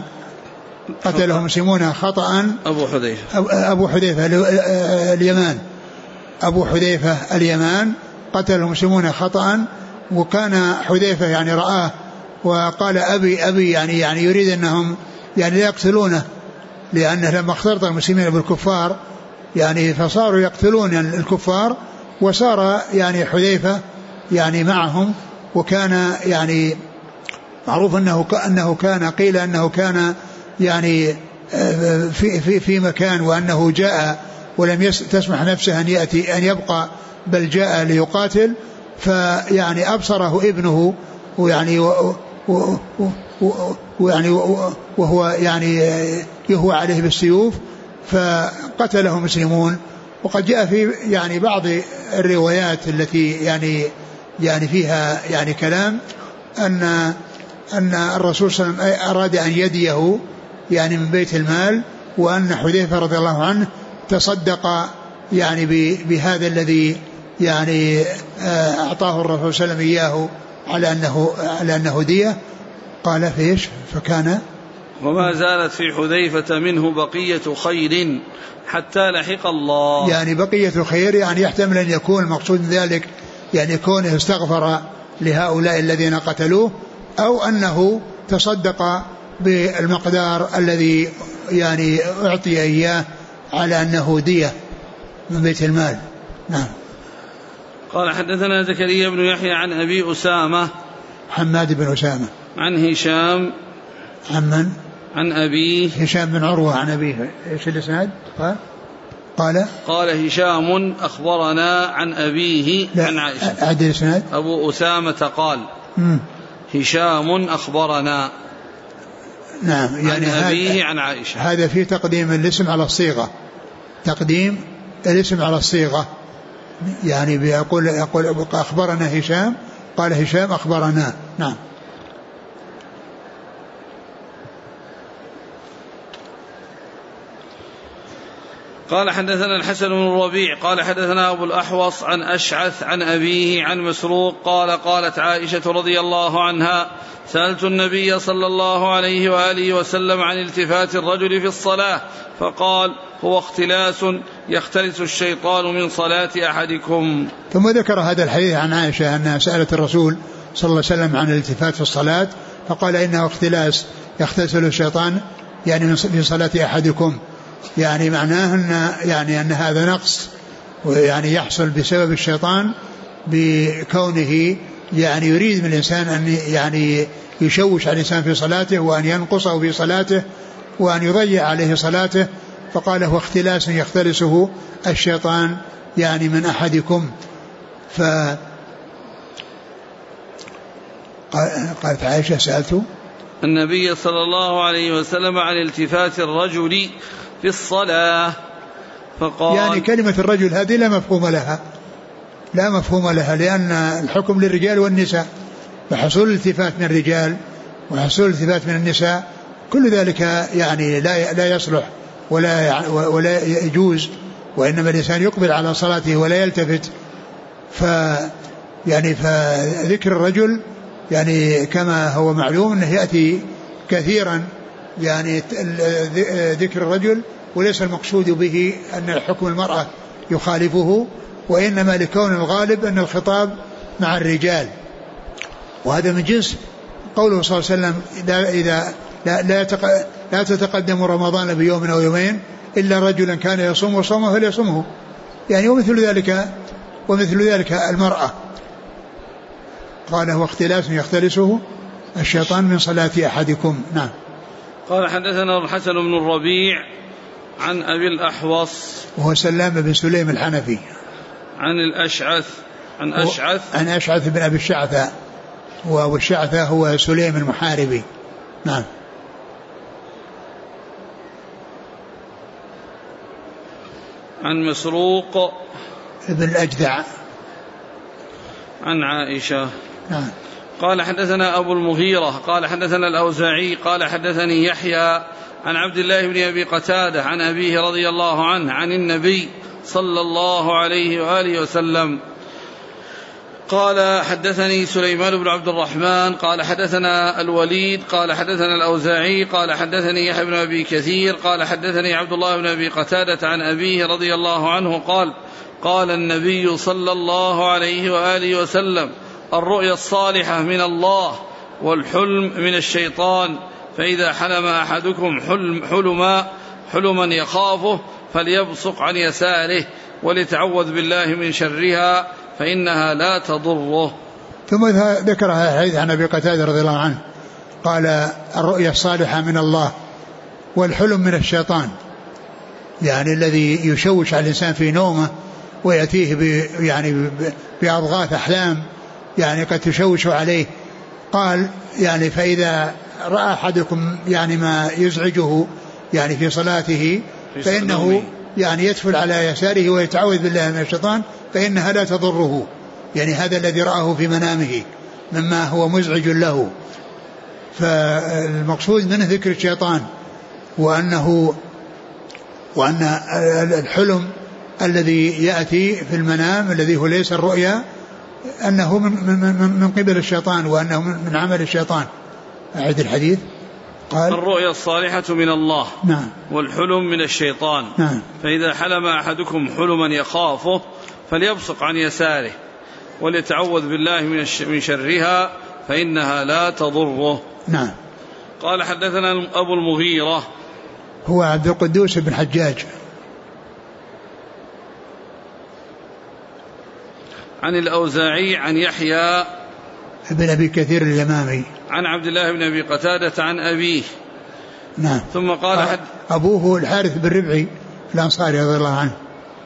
أبو حذيفة اليمان، أبو حذيفة اليمان قتله المسلمون خطأ، وكان حذيفة يعني رآه وقال أبي أبي، يعني يريد أنهم يعني لا يقتلونه، لأنه لما اختلط المسلمين بالكفار يعني فصاروا يقتلون الكفار، وصار يعني حذيفة يعني معهم. وكان يعني معروف أنه كان قيل أنه كان يعني في مكان، وأنه جاء ولم تسمح نفسه أن يأتي أن يبقى، بل جاء ليقاتل، فيعني أبصره ابنه وهو يعني يهوى عليه بالسيوف فقتله مسلمون. وقد جاء في يعني بعض الروايات التي يعني فيها يعني كلام أن الرسول صلى الله عليه وسلم أراد أن يديه يعني من بيت المال، وأن حذيفة رضي الله عنه تصدق يعني بهذا الذي يعني أعطاه الرسول صلى الله عليه وسلم إياه على أنه دية. قال فيش فكان وما زالت في حذيفة منه بقية خير حتى لحق الله. يعني بقية خير يعني يحتمل أن يكون المقصود من ذلك يعني كونه استغفر لهؤلاء الذين قتلوه، أو أنه تصدق بالمقدار الذي يعني أعطي إياه على أنه دية من بيت المال. نعم. قال حدثنا زكريا بن يحيى عن أبي أسامة حماد بن أسامة عن هشام عن أبيه هشام بن عروة عن أبيه. إيش الإسناد؟ قال هشام أخبرنا عن أبيه عن عائشة. عدل الإسناد. أبو أسامة قال هشام أخبرنا نعم يعني عن أبيه عن عائشة. هذا في تقديم الاسم على الصيغة، تقديم الاسم على الصيغة، يعني بيقول أخبرنا هشام، قال هشام أخبرنا. نعم. قال حدثنا الحسن بن الربيع قال حدثنا أبو الأحوص عن أشعث عن أبيه عن مسروق قال قالت عائشة رضي الله عنها سألت النبي صلى الله عليه وآله وسلم عن التفات الرجل في الصلاة فقال هو اختلاس يختلس الشيطان من صلاة أحدكم. ثم ذكر هذا الحديث عن عائشة أنها سألت الرسول صلى الله عليه وسلم عن الالتفات في الصلاة فقال إنه اختلاس يختلس الشيطان يعني في صلاة أحدكم، يعني معناه أن هذا نقص ويعني يحصل بسبب الشيطان بكونه يعني يريد من الإنسان أن يعني يشوش على الإنسان في صلاته وأن ينقصه في صلاته وأن يضيع عليه صلاته، فقال هو اختلاس يختلسه الشيطان يعني من أحدكم. قالت عائشة سألت النبي صلى الله عليه وسلم عن التفات الرجل في الصلاة فقال يعني كلمة الرجل هذه لا مفهوم لها لأن الحكم للرجال والنساء، فحصول الالتفات من الرجال وحصول الالتفات من النساء كل ذلك يعني لا يصلح ولا يجوز، وإنما الإنسان يقبل على صلاته ولا يلتفت. فذكر الرجل يعني كما هو معلوم أنه يأتي كثيرا يعني ذكر الرجل، وليس المقصود به أن حكم المرأة يخالفه، وإنما لكون الغالب أن الخطاب مع الرجال، وهذا من جنس قوله صلى الله عليه وسلم إذا لا تتقدم رمضان بيوم أو يومين إلا رجلا كان يصوم وصومه فليصومه، يعني ومثل ذلك المرأة. قال هو اختلاس يختلسه الشيطان من صلاة أحدكم. نعم. قال حدثنا الحسن بن الربيع عن أبي الأحوص وهو سلام بن سليم الحنفي عن الأشعث عن أشعث بن أبي الشعثة، والشعثة هو سليم المحاربي. نعم. عن مسروق ابن الأجدع عن عائشة. نعم. قال حدثنا أبو المغيرة قال حدثنا الأوزاعي قال حدثني يحيى عن عبد الله بن أبي قتادة عن أبيه رضي الله عنه عن النبي صلى الله عليه وآله وسلم قال حدثني سليمان بن عبد الرحمن قال حدثنا الوليد قال حدثنا الأوزاعي قال حدثني يحيى بن أبي كثير قال حدثني عبد الله بن أبي قتادة عن أبيه رضي الله عنه قال قال النبي صلى الله عليه وآله وسلم الرؤيا الصالحة من الله والحلم من الشيطان، فإذا حلم أحدكم حلما يخافه فليبصق عن يساره وليتعوذ بالله من شرها فإنها لا تضره. ثم ذكرها الحديث عن أبي قتادة رضي الله عنه قال الرؤيا الصالحة من الله والحلم من الشيطان، يعني الذي يشوش على الإنسان في نومه ويأتيه بأضغاث أحلام يعني قد تشوش عليه. قال يعني فإذا رأى أحدكم يعني ما يزعجه يعني في صلاته فإنه يعني يدفل على يساره ويتعوذ بالله من الشيطان فإنها لا تضره، يعني هذا الذي رآه في منامه مما هو مزعج له. فالمقصود منه ذكر الشيطان، وأن الحلم الذي يأتي في المنام الذي هو ليس الرؤيا أنه من قبل الشيطان وأنه من عمل الشيطان. أعد الحديث. قال الرؤيا الصالحة من الله. نعم. والحلم من الشيطان. نعم. فإذا حلم أحدكم حلما يخافه فليبصق عن يساره وليتعوذ بالله من شرها فإنها لا تضره. نعم. قال حدثنا أبو المغيرة هو عبد القدوس بن حجاج عن الأوزاعي عن يحيى بن أبي كثير اليمامي عن عبد الله بن أبي قتادة عن أبيه. نعم. ثم قال أبوه الحارث بن ربعي الأنصاري رضي الله عنه.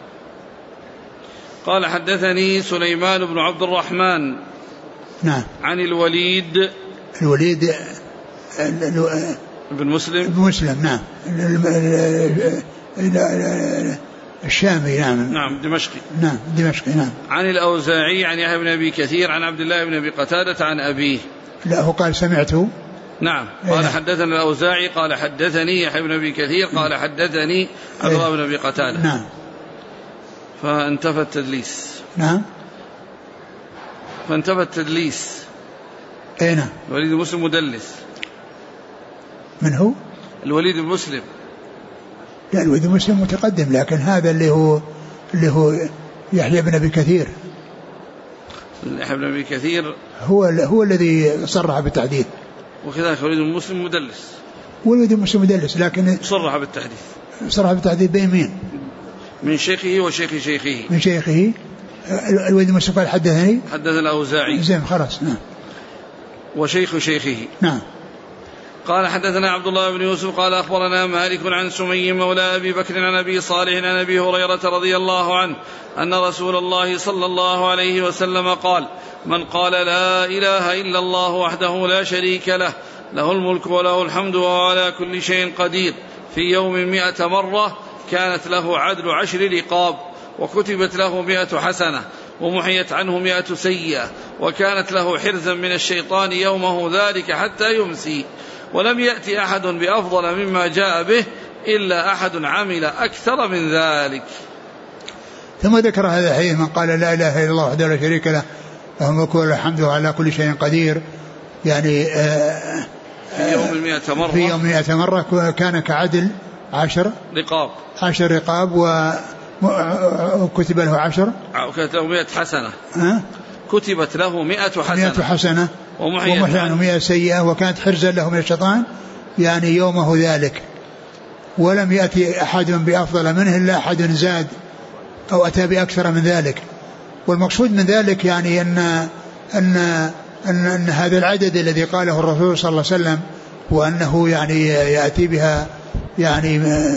قال حدثني سليمان بن عبد الرحمن. نعم. عن الوليد بن مسلم. نعم. الشامي. نعم دمشقي. نعم دمشقي. نعم. عن الأوزاعي عن يحيى بن أبي كثير عن عبد الله بن أبي قتادة عن أبيه. لا هو قال سمعته. نعم. قال حدثنا الأوزاعي قال حدثني يحيى بن أبي كثير قال حدثني عبد الله بن أبي قتادة. نعم. فانتفى التدليس. نعم. فانتفى التدليس. أي نعم. الوليد بن مسلم مدلس. من هو؟ الوليد بن مسلم. لا الوليد بن مسلم متقدم لكن هذا اللي هو يحيى بن أبي كثير. يحيى بن أبي كثير هو الذي صرح بالتحديث. وكذلك الوليد بن مسلم مدلس. والوليد بن مسلم مدلس لكن صرح بالتحديث. صرح بالتحديث بيمين من شيخه وشيخ شيخه. من شيخه. الوليد بن مسلم قال حدثني. حدثنا الأوزاعي. زين خلاص. نعم. وشيخ شيخه. نعم. قال حدثنا عبد الله بن يوسف قال أخبرنا مالك عن سمي مولى أبي بكر عن أبي صالح عن أبي هريرة رضي الله عنه أن رسول الله صلى الله عليه وسلم قال من قال لا إله إلا الله وحده لا شريك له له الملك وله الحمد وهو على كل شيء قدير في يوم 100 مرة كانت له عدل 10 رقاب وكتبت له 100 حسنة ومحيت عنه 100 سيئة وكانت له حرزا من الشيطان يومه ذلك حتى يمسي ولم يأتي أحد بأفضل مما جاء به إلا أحد عمل أكثر من ذلك. ثم ذكر هذا الحديث من قال لا إله إلا الله وحده لا شريك له له الملك وله الحمد وهو على كل شيء قدير يعني في يوم 100 مرة. في يوم 100 مرة كان كعدل 10 رقاب وكتب له 10 وكتب له 100 حسنة. كتبت له 100 حسنة ومحي عنه 100 سيئة وكانت حرزا له من الشيطان يعني يومه ذلك ولم يأتي أحد بأفضل منه إلا أحد زاد أو أتى بأكثر من ذلك. والمقصود من ذلك يعني أن هذا العدد الذي قاله الرسول صلى الله عليه وسلم وأنه يعني يأتي بها يعني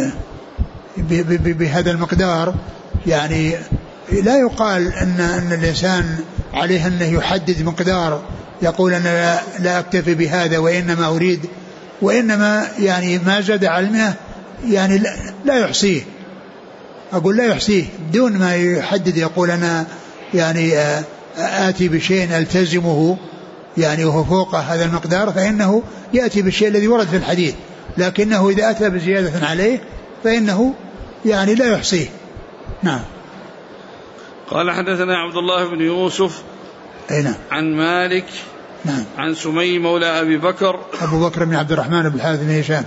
بهذا المقدار يعني لا يقال أن الإنسان عليه أنه يحدد مقدار يقول أنا لا أكتفي بهذا وإنما أريد وإنما يعني ما زاد على 100 يعني لا يحصيه. أقول لا يحصيه دون ما يحدد يقول أنا يعني آتي بشيء ألتزمه يعني وهو فوق هذا المقدار فإنه يأتي بالشيء الذي ورد في الحديث لكنه إذا أتى بزيادة عليه فإنه يعني لا يحصيه. نعم. قال حدثنا عبد الله بن يوسف نعم. عن مالك نعم. عن سمي مولى أبي بكر أبو بكر بن عبد الرحمن بن الحارث بن هشام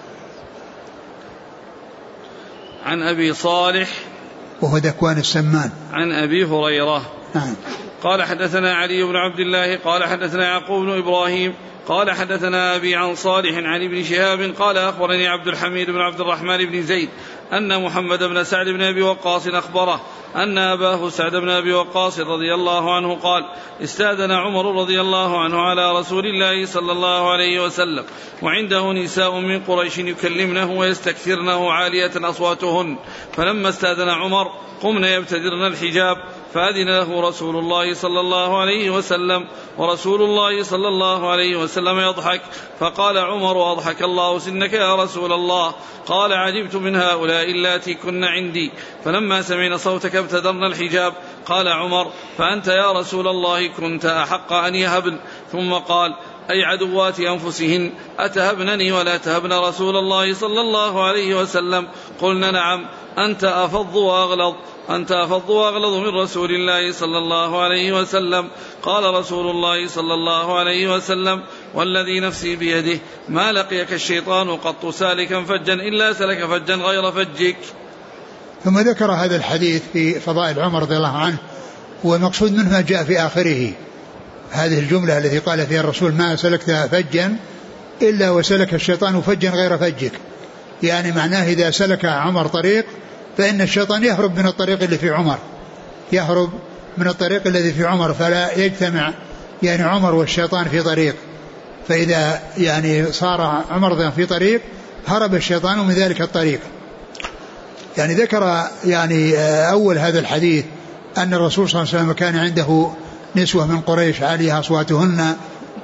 عن أبي صالح وهو ذكوان السمان عن أبي هريرة. نعم. قال حدثنا علي بن عبد الله قال حدثنا يعقوب بن إبراهيم قال حدثنا أبي عن صالح عن ابن شهاب قال أخبرني عبد الحميد بن عبد الرحمن بن زيد أن محمد بن سعد بن أبي وقاص أخبره أن أباه سعد بن أبي وقاص رضي الله عنه قال استأذن عمر رضي الله عنه على رسول الله صلى الله عليه وسلم وعنده نساء من قريش يكلمنه ويستكثرنه عالية أصواتهن فلما استأذن عمر قمنا يبتدرن الحجاب فأذن له رسول الله صلى الله عليه وسلم ورسول الله صلى الله عليه وسلم يضحك فقال عمر وأضحك الله سنك يا رسول الله قال عجبت من هؤلاء اللاتي كن عندي فلما سمعنا صوتك ابتدرنا الحجاب قال عمر فأنت يا رسول الله كنت أحق أن يهبن ثم قال أي عدوات أنفسهن أتهبنني ولا تهبن رسول الله صلى الله عليه وسلم؟ قلنا نعم، أنت أفض وأغلظ من رسول الله صلى الله عليه وسلم. قال رسول الله صلى الله عليه وسلم: والذي نفسي بيده ما لقيك الشيطان قط سالكا فجا إلا سلك فجا غير فجك. ثم ذكر هذا الحديث في فضائل عمر رضي الله عنه، والمقصود منه ما جاء في آخره، هذه الجملة التي قال فيها الرسول: ما سلكت فجا إلا وسلك الشيطان فجا غير فجك. يعني معناه إذا سلك عمر طريق فإن الشيطان يهرب من الطريق اللي في عمر، يهرب من الطريق الذي في عمر، فلا يجتمع يعني عمر والشيطان في طريق. فإذا يعني صار عمر في طريق هرب الشيطان من ذلك الطريق. يعني ذكر يعني أول هذا الحديث أن الرسول صلى الله عليه وسلم كان عنده نسوة من قريش عالية أصواتهن،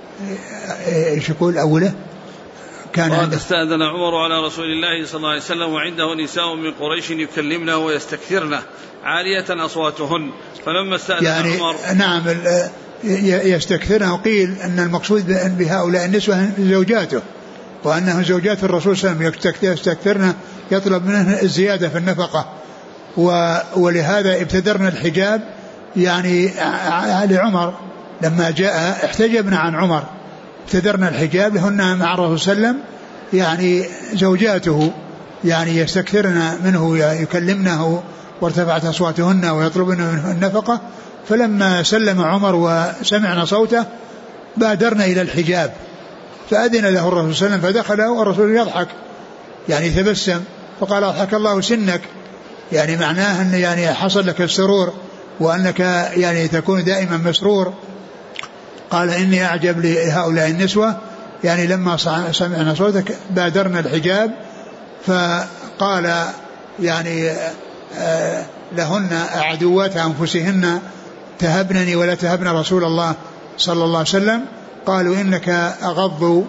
ايش يقول أوله؟ كان عنده استأذن عمر على رسول الله صلى الله عليه وسلم وعنده نساء من قريش يكلمنه ويستكثرنه عالية أصواتهن، فلما استأذن يعني عمر نعم يستكثرنه. قيل أن المقصود بهؤلاء النسوة زوجاته، وأنه زوجات الرسول صلى الله عليه وسلم يستكثرن، يطلب منه الزيادة في النفقة، ولهذا ابتدرنا الحجاب يعني لعمر لما جاء احتجبنا عن عمر، ابتدرنا الحجاب لهن مع الرسول صلى الله عليه وسلم يعني زوجاته، يعني يستكثرن منه يكلمنه وارتفعت أصواتهن ويطلبن منه النفقة. فلما سلم عمر وسمعنا صوته بادرنا إلى الحجاب، فأذن له الرسول صلى الله عليه وسلم فدخل والرسول يضحك يعني تبسم، فقال: أضحك الله سنك، يعني معناه أن يعني حصل لك السرور وأنك يعني تكون دائما مسرور. قال: إني أعجب لهؤلاء النسوة، يعني لما سمعنا صوتك بادرنا الحجاب. فقال يعني لهن أعدوات أنفسهن تهبنني ولا تهبن رسول الله صلى الله عليه وسلم. قالوا: إنك أغض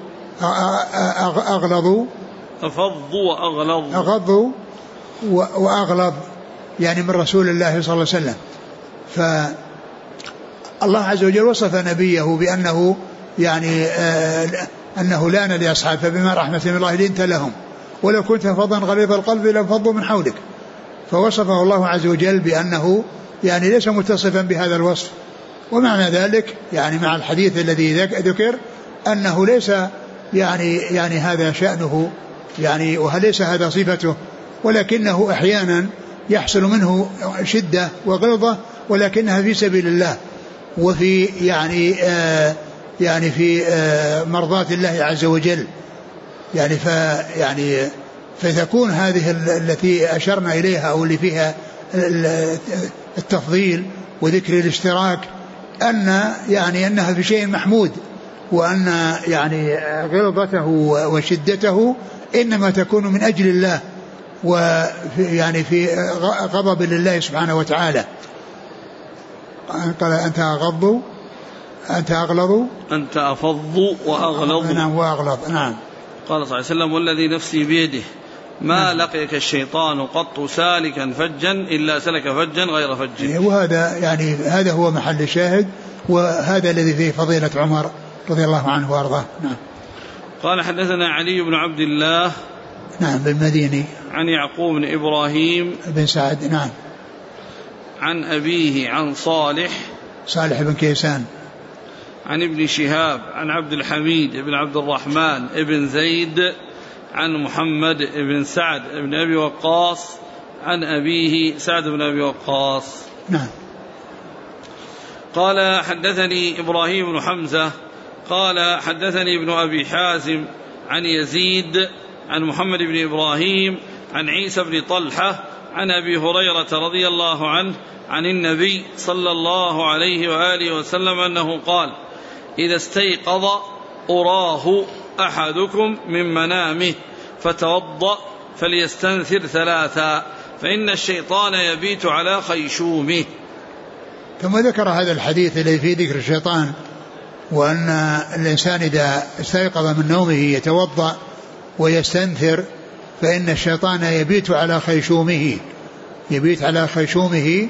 وأغلظ يعني من رسول الله صلى الله عليه وسلم. فالله عز وجل وصف نبيه بأنه يعني أنه لان لأصحابه فبما رحمة من الله لنت لهم ولو كنت فظا غليظ القلب لانفضوا من حولك. فوصفه الله عز وجل بأنه يعني ليس متصفا بهذا الوصف. ومعنى ذلك يعني مع الحديث الذي ذكر أنه ليس يعني هذا شأنه يعني وليس هذا صفته، ولكنه أحيانا يحصل منه شدة وغلظة ولكنها في سبيل الله وفي يعني في مرضاة الله عز وجل. يعني فتكون هذه التي أشرنا إليها أو اللي فيها التفضيل وذكر الاشتراك أن يعني أنها في شيء محمود، وأن يعني غلظته وشدته إنما تكون من أجل الله ويعني في غضب لله سبحانه وتعالى. قال: أنت أغض أنت أغلظ أنت أفض وأغلظ. نعم وأغلظ. نعم. قال صلى الله عليه وسلم: والذي نفسي بيده ما لقيك الشيطان قط سالكا فجا إلا سلك فجا غير فج. وهذا يعني هذا هو محل الشاهد، وهذا الذي فيه فضيلة عمر رضي الله عنه وأرضاه. نعم. قال: حدثنا علي بن عبد الله نعم بالمديني عن يعقوب بن إبراهيم بن سعد نعم عن أبيه عن صالح بن كيسان عن ابن شهاب عن عبد الحميد بن عبد الرحمن بن زيد عن محمد بن سعد بن أبي وقاص عن أبيه سعد بن أبي وقاص. نعم. قال: حدثني إبراهيم بن حمزة قال: حدثني ابن أبي حازم عن يزيد عن محمد بن إبراهيم عن عيسى بن طلحة عن أبي هريرة رضي الله عنه عن النبي صلى الله عليه وآله وسلم أنه قال: إذا استيقظ أراه أحدكم من منامه فتوضأ فليستنثر 3 فإن الشيطان يبيت على خيشومه. ثم ذكر هذا الحديث الذي فيه ذكر الشيطان، وأن الإنسان إذا استيقظ من نومه يتوضأ ويستنثر فإن الشيطان يبيت على خيشومه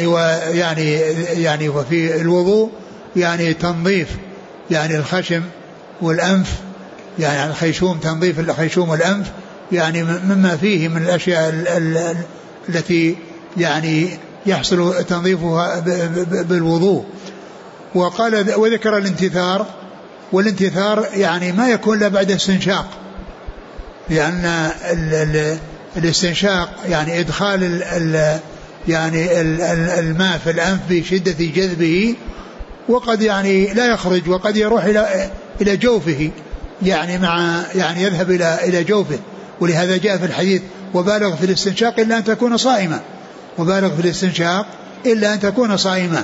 يعني وفي الوضوء يعني تنظيف يعني الخشم والأنف، يعني الخيشوم تنظيف الخيشوم والأنف يعني مما فيه من الأشياء التي يعني يحصل تنظيفها بالوضوء. وقال وذكر الانتثار، والانتثار يعني ما يكون إلا بعد استنشاق، لأن الاستنشاق يعني إدخال يعني الماء في الأنف بشدة جذبه، وقد يعني لا يخرج، وقد يروح إلى جوفه، يعني مع يعني يذهب إلى جوفه. ولهذا جاء في الحديث وبالغ في الاستنشاق إلا أن تكون صائما، وبالغ في الاستنشاق إلا أن تكون صائما.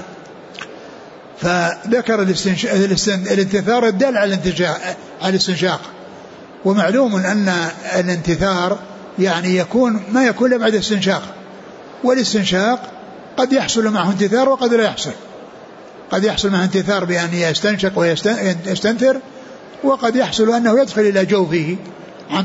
فذكر الانتثار الدال على الاستنشاق. ومعلوم أن الانتثار يعني ما يكون بعد الاستنشاق، والاستنشاق قد يحصل معه انتثار وقد لا يحصل. قد يحصل معه انتثار بأن يستنشق ويستنثر، وقد يحصل أنه يدخل إلى جوفه عن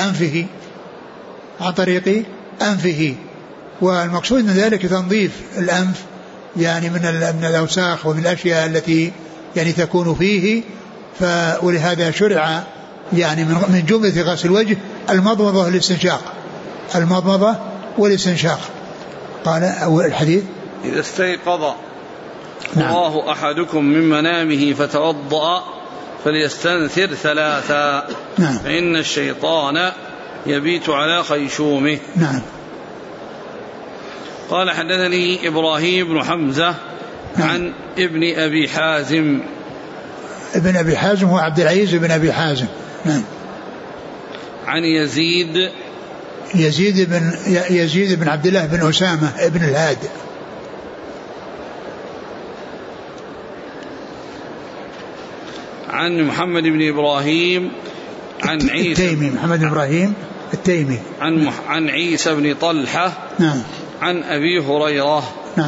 طريق أنفه. والمقصود من ذلك تنظيف الأنف يعني من الأوساخ ومن الأشياء التي يعني تكون فيه. ولهذا شرع يعني من جملة غسل الوجه المضمضة والاستنشاق. قال أول الحديث إذا استيقظ رواه أحدكم من منامه فتوضأ فليستنثر 3 فإن الشيطان يبيت على خيشومه. قال حدثني إبراهيم بن حمزة عن ابن أبي حازم. ابن أبي حازم هو عبد العزيز بن أبي حازم. عن يزيد بن عبد الله بن أسامة ابن الهاد. عن محمد بن إبراهيم عن عيسى التيمي، محمد بن إبراهيم التيمي. عن عيسى بن طلحة عن أبي هريرة.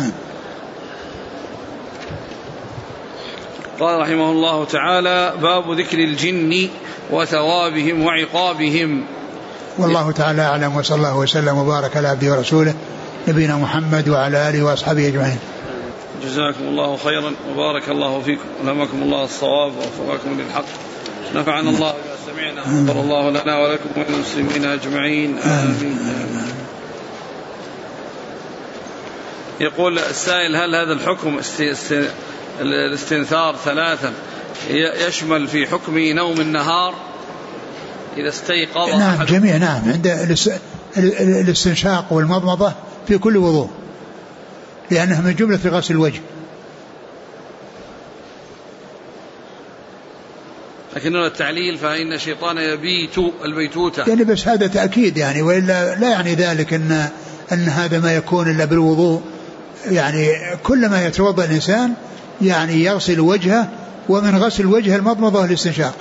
قال رحمه الله تعالى: باب ذكر الجن وثوابهم وعقابهم. والله تعالى أعلم، وصلى الله وسلم وبارك على عبده ورسوله نبينا محمد وعلى آله وأصحابه أجمعين. جزاكم الله خيرا وبارك الله فيكم، ألهمكم الله الصواب ووفقكم للحق، نفعنا الله بما سمعنا، غفر الله لنا ولكم وللمسلمين أجمعين، آمين. يقول السائل: هل هذا الحكم الاستنثار 3 يشمل في حكم نوم النهار إذا استيقظ؟ نعم جميع، نعم، عند الاستنشاق والمضمضة في كل وضوء، لأنها من جملة غسل الوجه. لكن التعليل فإن الشيطان يبيت البيتوتة، يعني بس هذا تأكيد يعني، وإلا لا يعني ذلك أن هذا ما يكون إلا بالوضوء. يعني كلما يتوضأ الإنسان يعني يغسل وجهه، ومن غسل الوجه المضمضة والاستنشاق.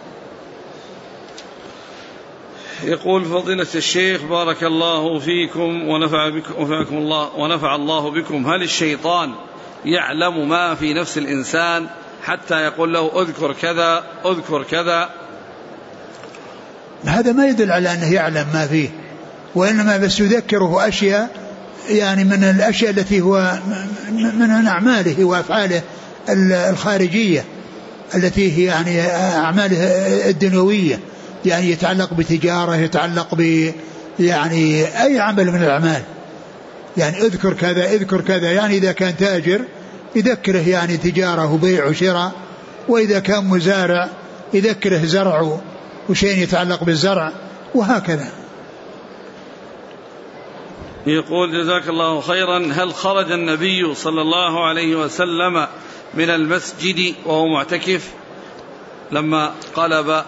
يقول فضيلة الشيخ بارك الله فيكم ونفع الله بكم: هل الشيطان يعلم ما في نفس الإنسان حتى يقول له اذكر كذا اذكر كذا؟ هذا ما يدل على أنه يعلم ما فيه، وإنما بس يذكره أشياء يعني من الأشياء التي هو من أعماله وأفعاله الخارجية، التي هي يعني أعماله الدنيوية، يعني يتعلق بتجارة، يتعلق يعني أي عمل من الأعمال. يعني اذكر كذا اذكر كذا، يعني إذا كان تاجر يذكره يعني تجارة وبيع وشراء، وإذا كان مزارع يذكره زرع وشيء يتعلق بالزرع، وهكذا. يقول جزاك الله خيرا: هل خرج النبي صلى الله عليه وسلم من المسجد وهو معتكف لما قلب؟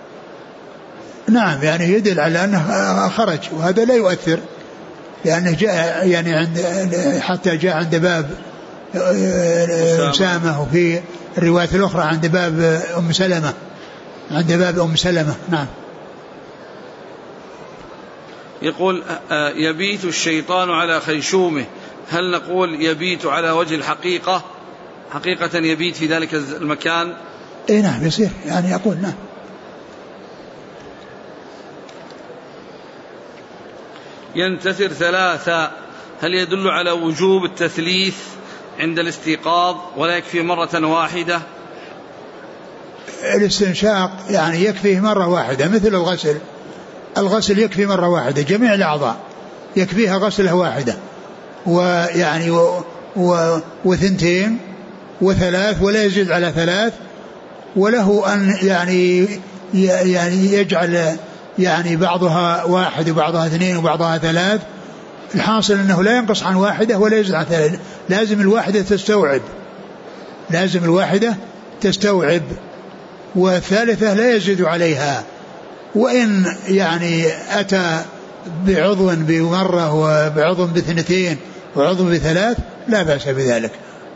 نعم، يعني يدل على أنه خرج، وهذا لا يؤثر، لأنه جاء يعني حتى جاء عند باب أسامة، وفي الرواية الأخرى عند باب أم سلمة. نعم. يقول: يبيت الشيطان على خيشومه، هل نقول يبيت على وجه الحقيقة، حقيقة يبيت في ذلك المكان؟ اي نعم يصير، يعني أقول نعم. ينتثر 3، هل يدل على وجوب التثليث عند الاستيقاظ ولا يكفي مرة واحدة؟ الاستنشاق يعني يكفيه مرة واحدة مثل الغسل يكفي مرة واحدة، جميع الأعضاء يكفيها غسلة واحدة، ويعني وثنتين وثلاث ولا يزيد على ثلاث، وله أن يعني يجعل يعني بعضها واحد وبعضها اثنين وبعضها ثلاث. الحاصل أنه لا ينقص عن واحدة ولا يزيد عن ثلاث، لازم الواحدة تستوعب، والثالثة لا يزيد عليها. وإن يعني أتى بعضو بمرة وبعضو باثنتين وعضو بثلاث لا بأس بذلك.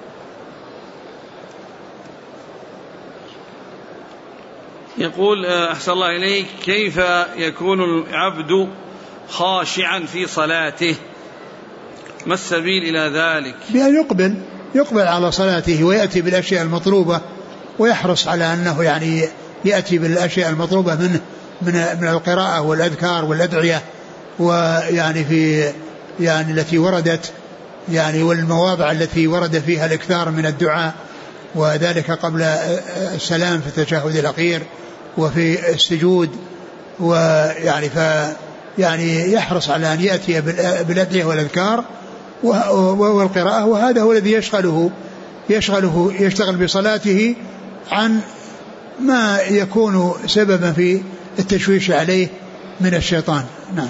يقول أحسن الله إليك: كيف يكون العبد خاشعا في صلاته؟ ما السبيل إلى ذلك؟ بأن يقبل على صلاته ويأتي بالأشياء المطلوبة، ويحرص على أنه يعني يأتي بالأشياء المطلوبة منه من القراءة والأذكار والأدعية، ويعني في يعني التي وردت يعني والمواضع التي ورد فيها الإكثار من الدعاء، وذلك قبل السلام في التشهد الأخير وفي السجود، ويعني يعني يحرص على أن يأتي بالأدعية والأذكار والقراءة، وهذا هو الذي يشتغل بصلاته عن ما يكون سببا في التشويش عليه من الشيطان. نعم.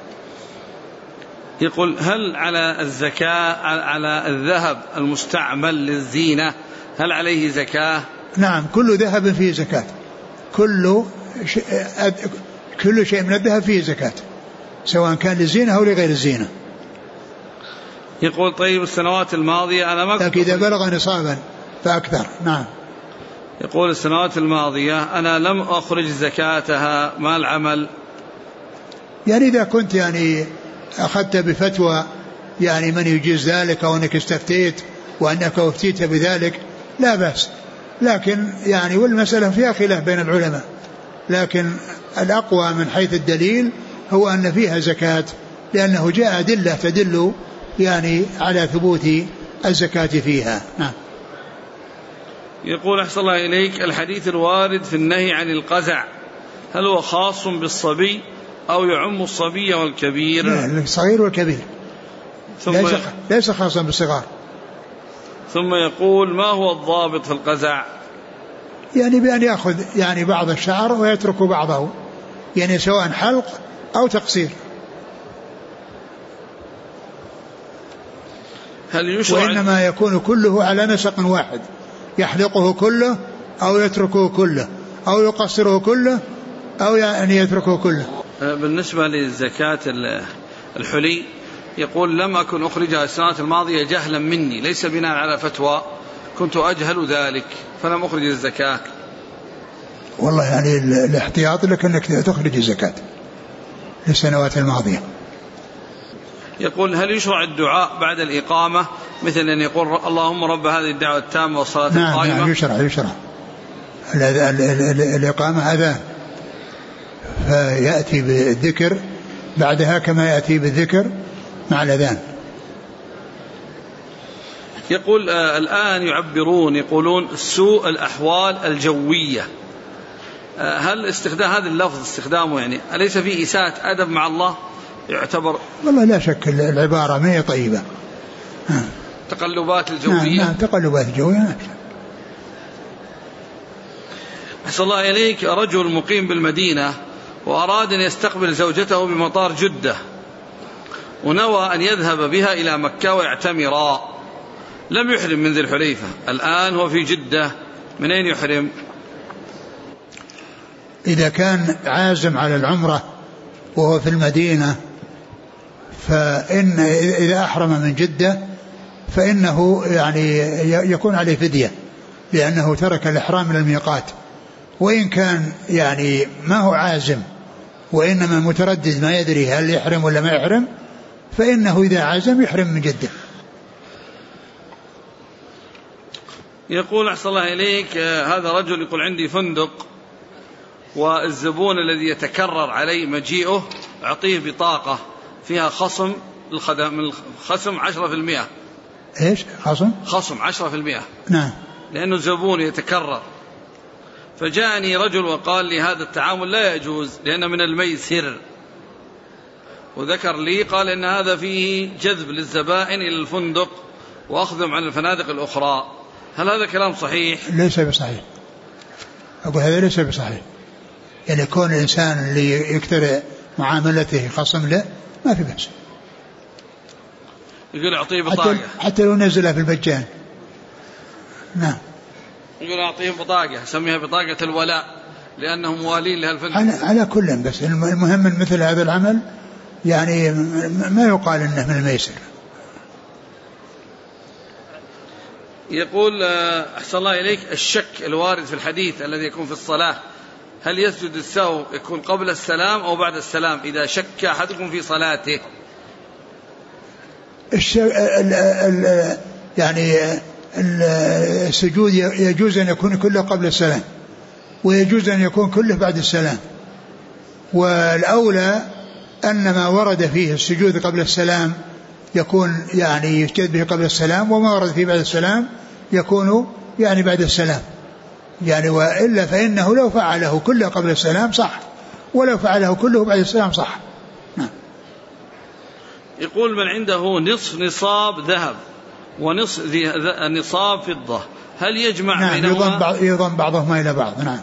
يقول: هل على الزكاة على الذهب المستعمل للزينة هل عليه زكاة؟ نعم، كل ذهب فيه زكاة، كل شيء من الذهب فيه زكاة، سواء كان للزينة أو لغير الزينة. يقول: طيب السنوات الماضية أنا ما لكن إذا بلغ نصابا فأكثر. نعم. يقول: السنوات الماضية أنا لم أخرج زكاتها، ما العمل؟ يعني إذا كنت يعني أخذت بفتوى يعني من يجيز ذلك، أو أنك استفتيت وأنك افتيت بذلك لا بأس، لكن يعني والمسألة فيها خلاف بين العلماء، لكن الأقوى من حيث الدليل هو أن فيها زكاة، لأنه جاء أدلة تدل يعني على ثبوت الزكاة فيها. نعم. يقول: أحسن الله إليك، الحديث الوارد في النهي عن القزع هل هو خاص بالصبي أو يعم الصبي والكبير؟ لا، الصغير والكبير، ليس خاصا بالصغار. ثم يقول: ما هو الضابط في القزع؟ يعني بأن يأخذ يعني بعض الشعر ويترك بعضه، يعني سواء حلق أو تقصير. وإنما يكون كله على نسق واحد، يحلقه كله أو يتركه كله أو يقصره كله أو يعني يتركه كله. بالنسبة للزكاة الحلي يقول: لم أكن أخرجها السنوات الماضية جهلا مني، ليس بناء على فتوى، كنت أجهل ذلك فلم أخرج الزكاة. والله يعني الاحتياط لك أنك تخرج الزكاة للسنوات الماضية. يقول: هل يشرع الدعاء بعد الإقامة مثل أن يقول اللهم رب هذه الدعوة التامة والصلاة القائمة؟ نعم، يشرع. الإقامة أذان، فيأتي بالذكر بعدها كما يأتي بالذكر مع الأذان. يقول: الآن يقولون سوء الأحوال الجوية، هل استخدام هذا اللفظ استخدامه يعني أليس فيه إساءة أدب مع الله يعتبر؟ والله لا شك العبارة ما هي طيبة. تقلبات الجوية. نعم، تقلبات الجوية. أحسن الله إليك، رجل مقيم بالمدينة وأراد أن يستقبل زوجته بمطار جدة، ونوى أن يذهب بها إلى مكة ويعتمرا، لم يحرم من ذي الحليفة، الآن هو في جدة، من أين يحرم؟ إذا كان عازم على العمرة وهو في المدينة، فإن إذا أحرم من جدة فإنه يعني يكون عليه فدية، لأنه ترك الإحرام من الميقات. وإن كان يعني ما هو عازم وإنما متردد ما يدري هل يحرم ولا ما يحرم، فإنه إذا عازم يحرم من جدة. يقول: أحسن الله إليك، هذا رجل يقول: عندي فندق والزبون الذي يتكرر علي مجيئه أعطيه بطاقة فيها خصم 10%. إيش خصم 10%؟ نعم، لأنه زبون يتكرر، فجاءني رجل وقال لي هذا التعامل لا يجوز لأنه من الميسر، وذكر لي قال إن هذا فيه جذب للزبائن إلى الفندق وأخذهم عن الفنادق الأخرى. هل هذا كلام صحيح؟ ليس بصحيح، أقول هذا ليس بصحيح. يعني كون الإنسان اللي يكثر معاملته خصم له ما في بأس. يقول أعطيه بطاقة حتى لو نزلها في المجان. نعم. يقول أعطيه بطاقة سميها بطاقة الولاء لأنهم موالين لهالفندق. على كل، بس المهم من مثل هذا العمل يعني ما يقال إنه من الميسر. يقول أحسن الله إليك، الشك الوارد في الحديث الذي يكون في الصلاة هل يسجد السهو يكون قبل السلام أو بعد السلام إذا شك أحدكم في صلاته؟ يعني السجود يجوز أن يكون كله قبل السلام ويجوز أن يكون كله بعد السلام، والأولى أن ما ورد فيه السجود قبل السلام يكون يعني يسجد به قبل السلام، وما ورد فيه بعد السلام يكون يعني بعد السلام. يعني وإلا فإنه لو فعله كله قبل السلام صح، ولو فعله كله بعد السلام صح. يقول من عنده نصف نصاب ذهب ونصف نصاب فضة هل يجمع بينهما؟ يضم بعضهما إلى بعض. نعم.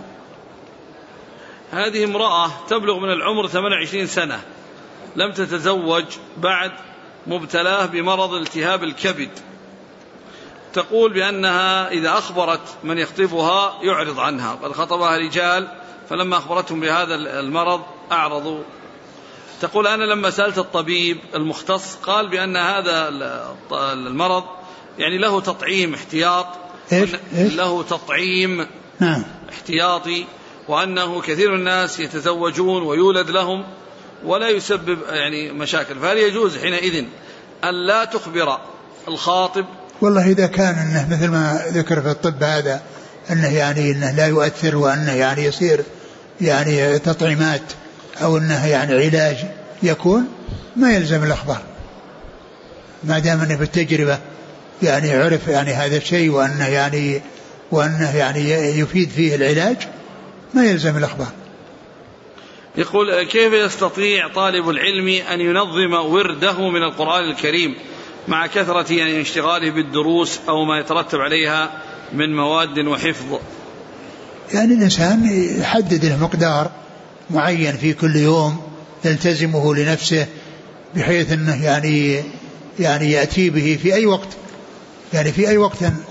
هذه امرأة تبلغ من العمر 28 سنة لم تتزوج بعد، مبتلاه بمرض التهاب الكبد، تقول بأنها إذا أخبرت من يخطبها يعرض عنها، قد خطبها رجال فلما أخبرتهم بهذا المرض أعرضوا. تقول أنا لما سألت الطبيب المختص قال بأن هذا المرض يعني له تطعيم احتياط، له تطعيم احتياطي، وأنه كثير من الناس يتزوجون ويولد لهم ولا يسبب يعني مشاكل، فهل يجوز حينئذ أن لا تخبر الخاطب؟ والله إذا كان إنه مثل ما ذكر في الطب هذا أنه يعني إنه لا يؤثر وأنه يعني يصير يعني تطعيمات أو أنه يعني علاج يكون، ما يلزم الأخبار ما دام أنه بالتجربة يعني عرف يعني هذا الشيء وأنه يعني يفيد فيه العلاج، ما يلزم الأخبار. يقول كيف يستطيع طالب العلم أن ينظم ورده من القرآن الكريم مع كثرة يعني اشتغاله بالدروس أو ما يترتب عليها من مواد وحفظ؟ يعني الإنسان يحدد له مقدار معين في كل يوم يلتزمه لنفسه بحيث أنه يعني يأتي به في أي وقت، يعني في أي وقت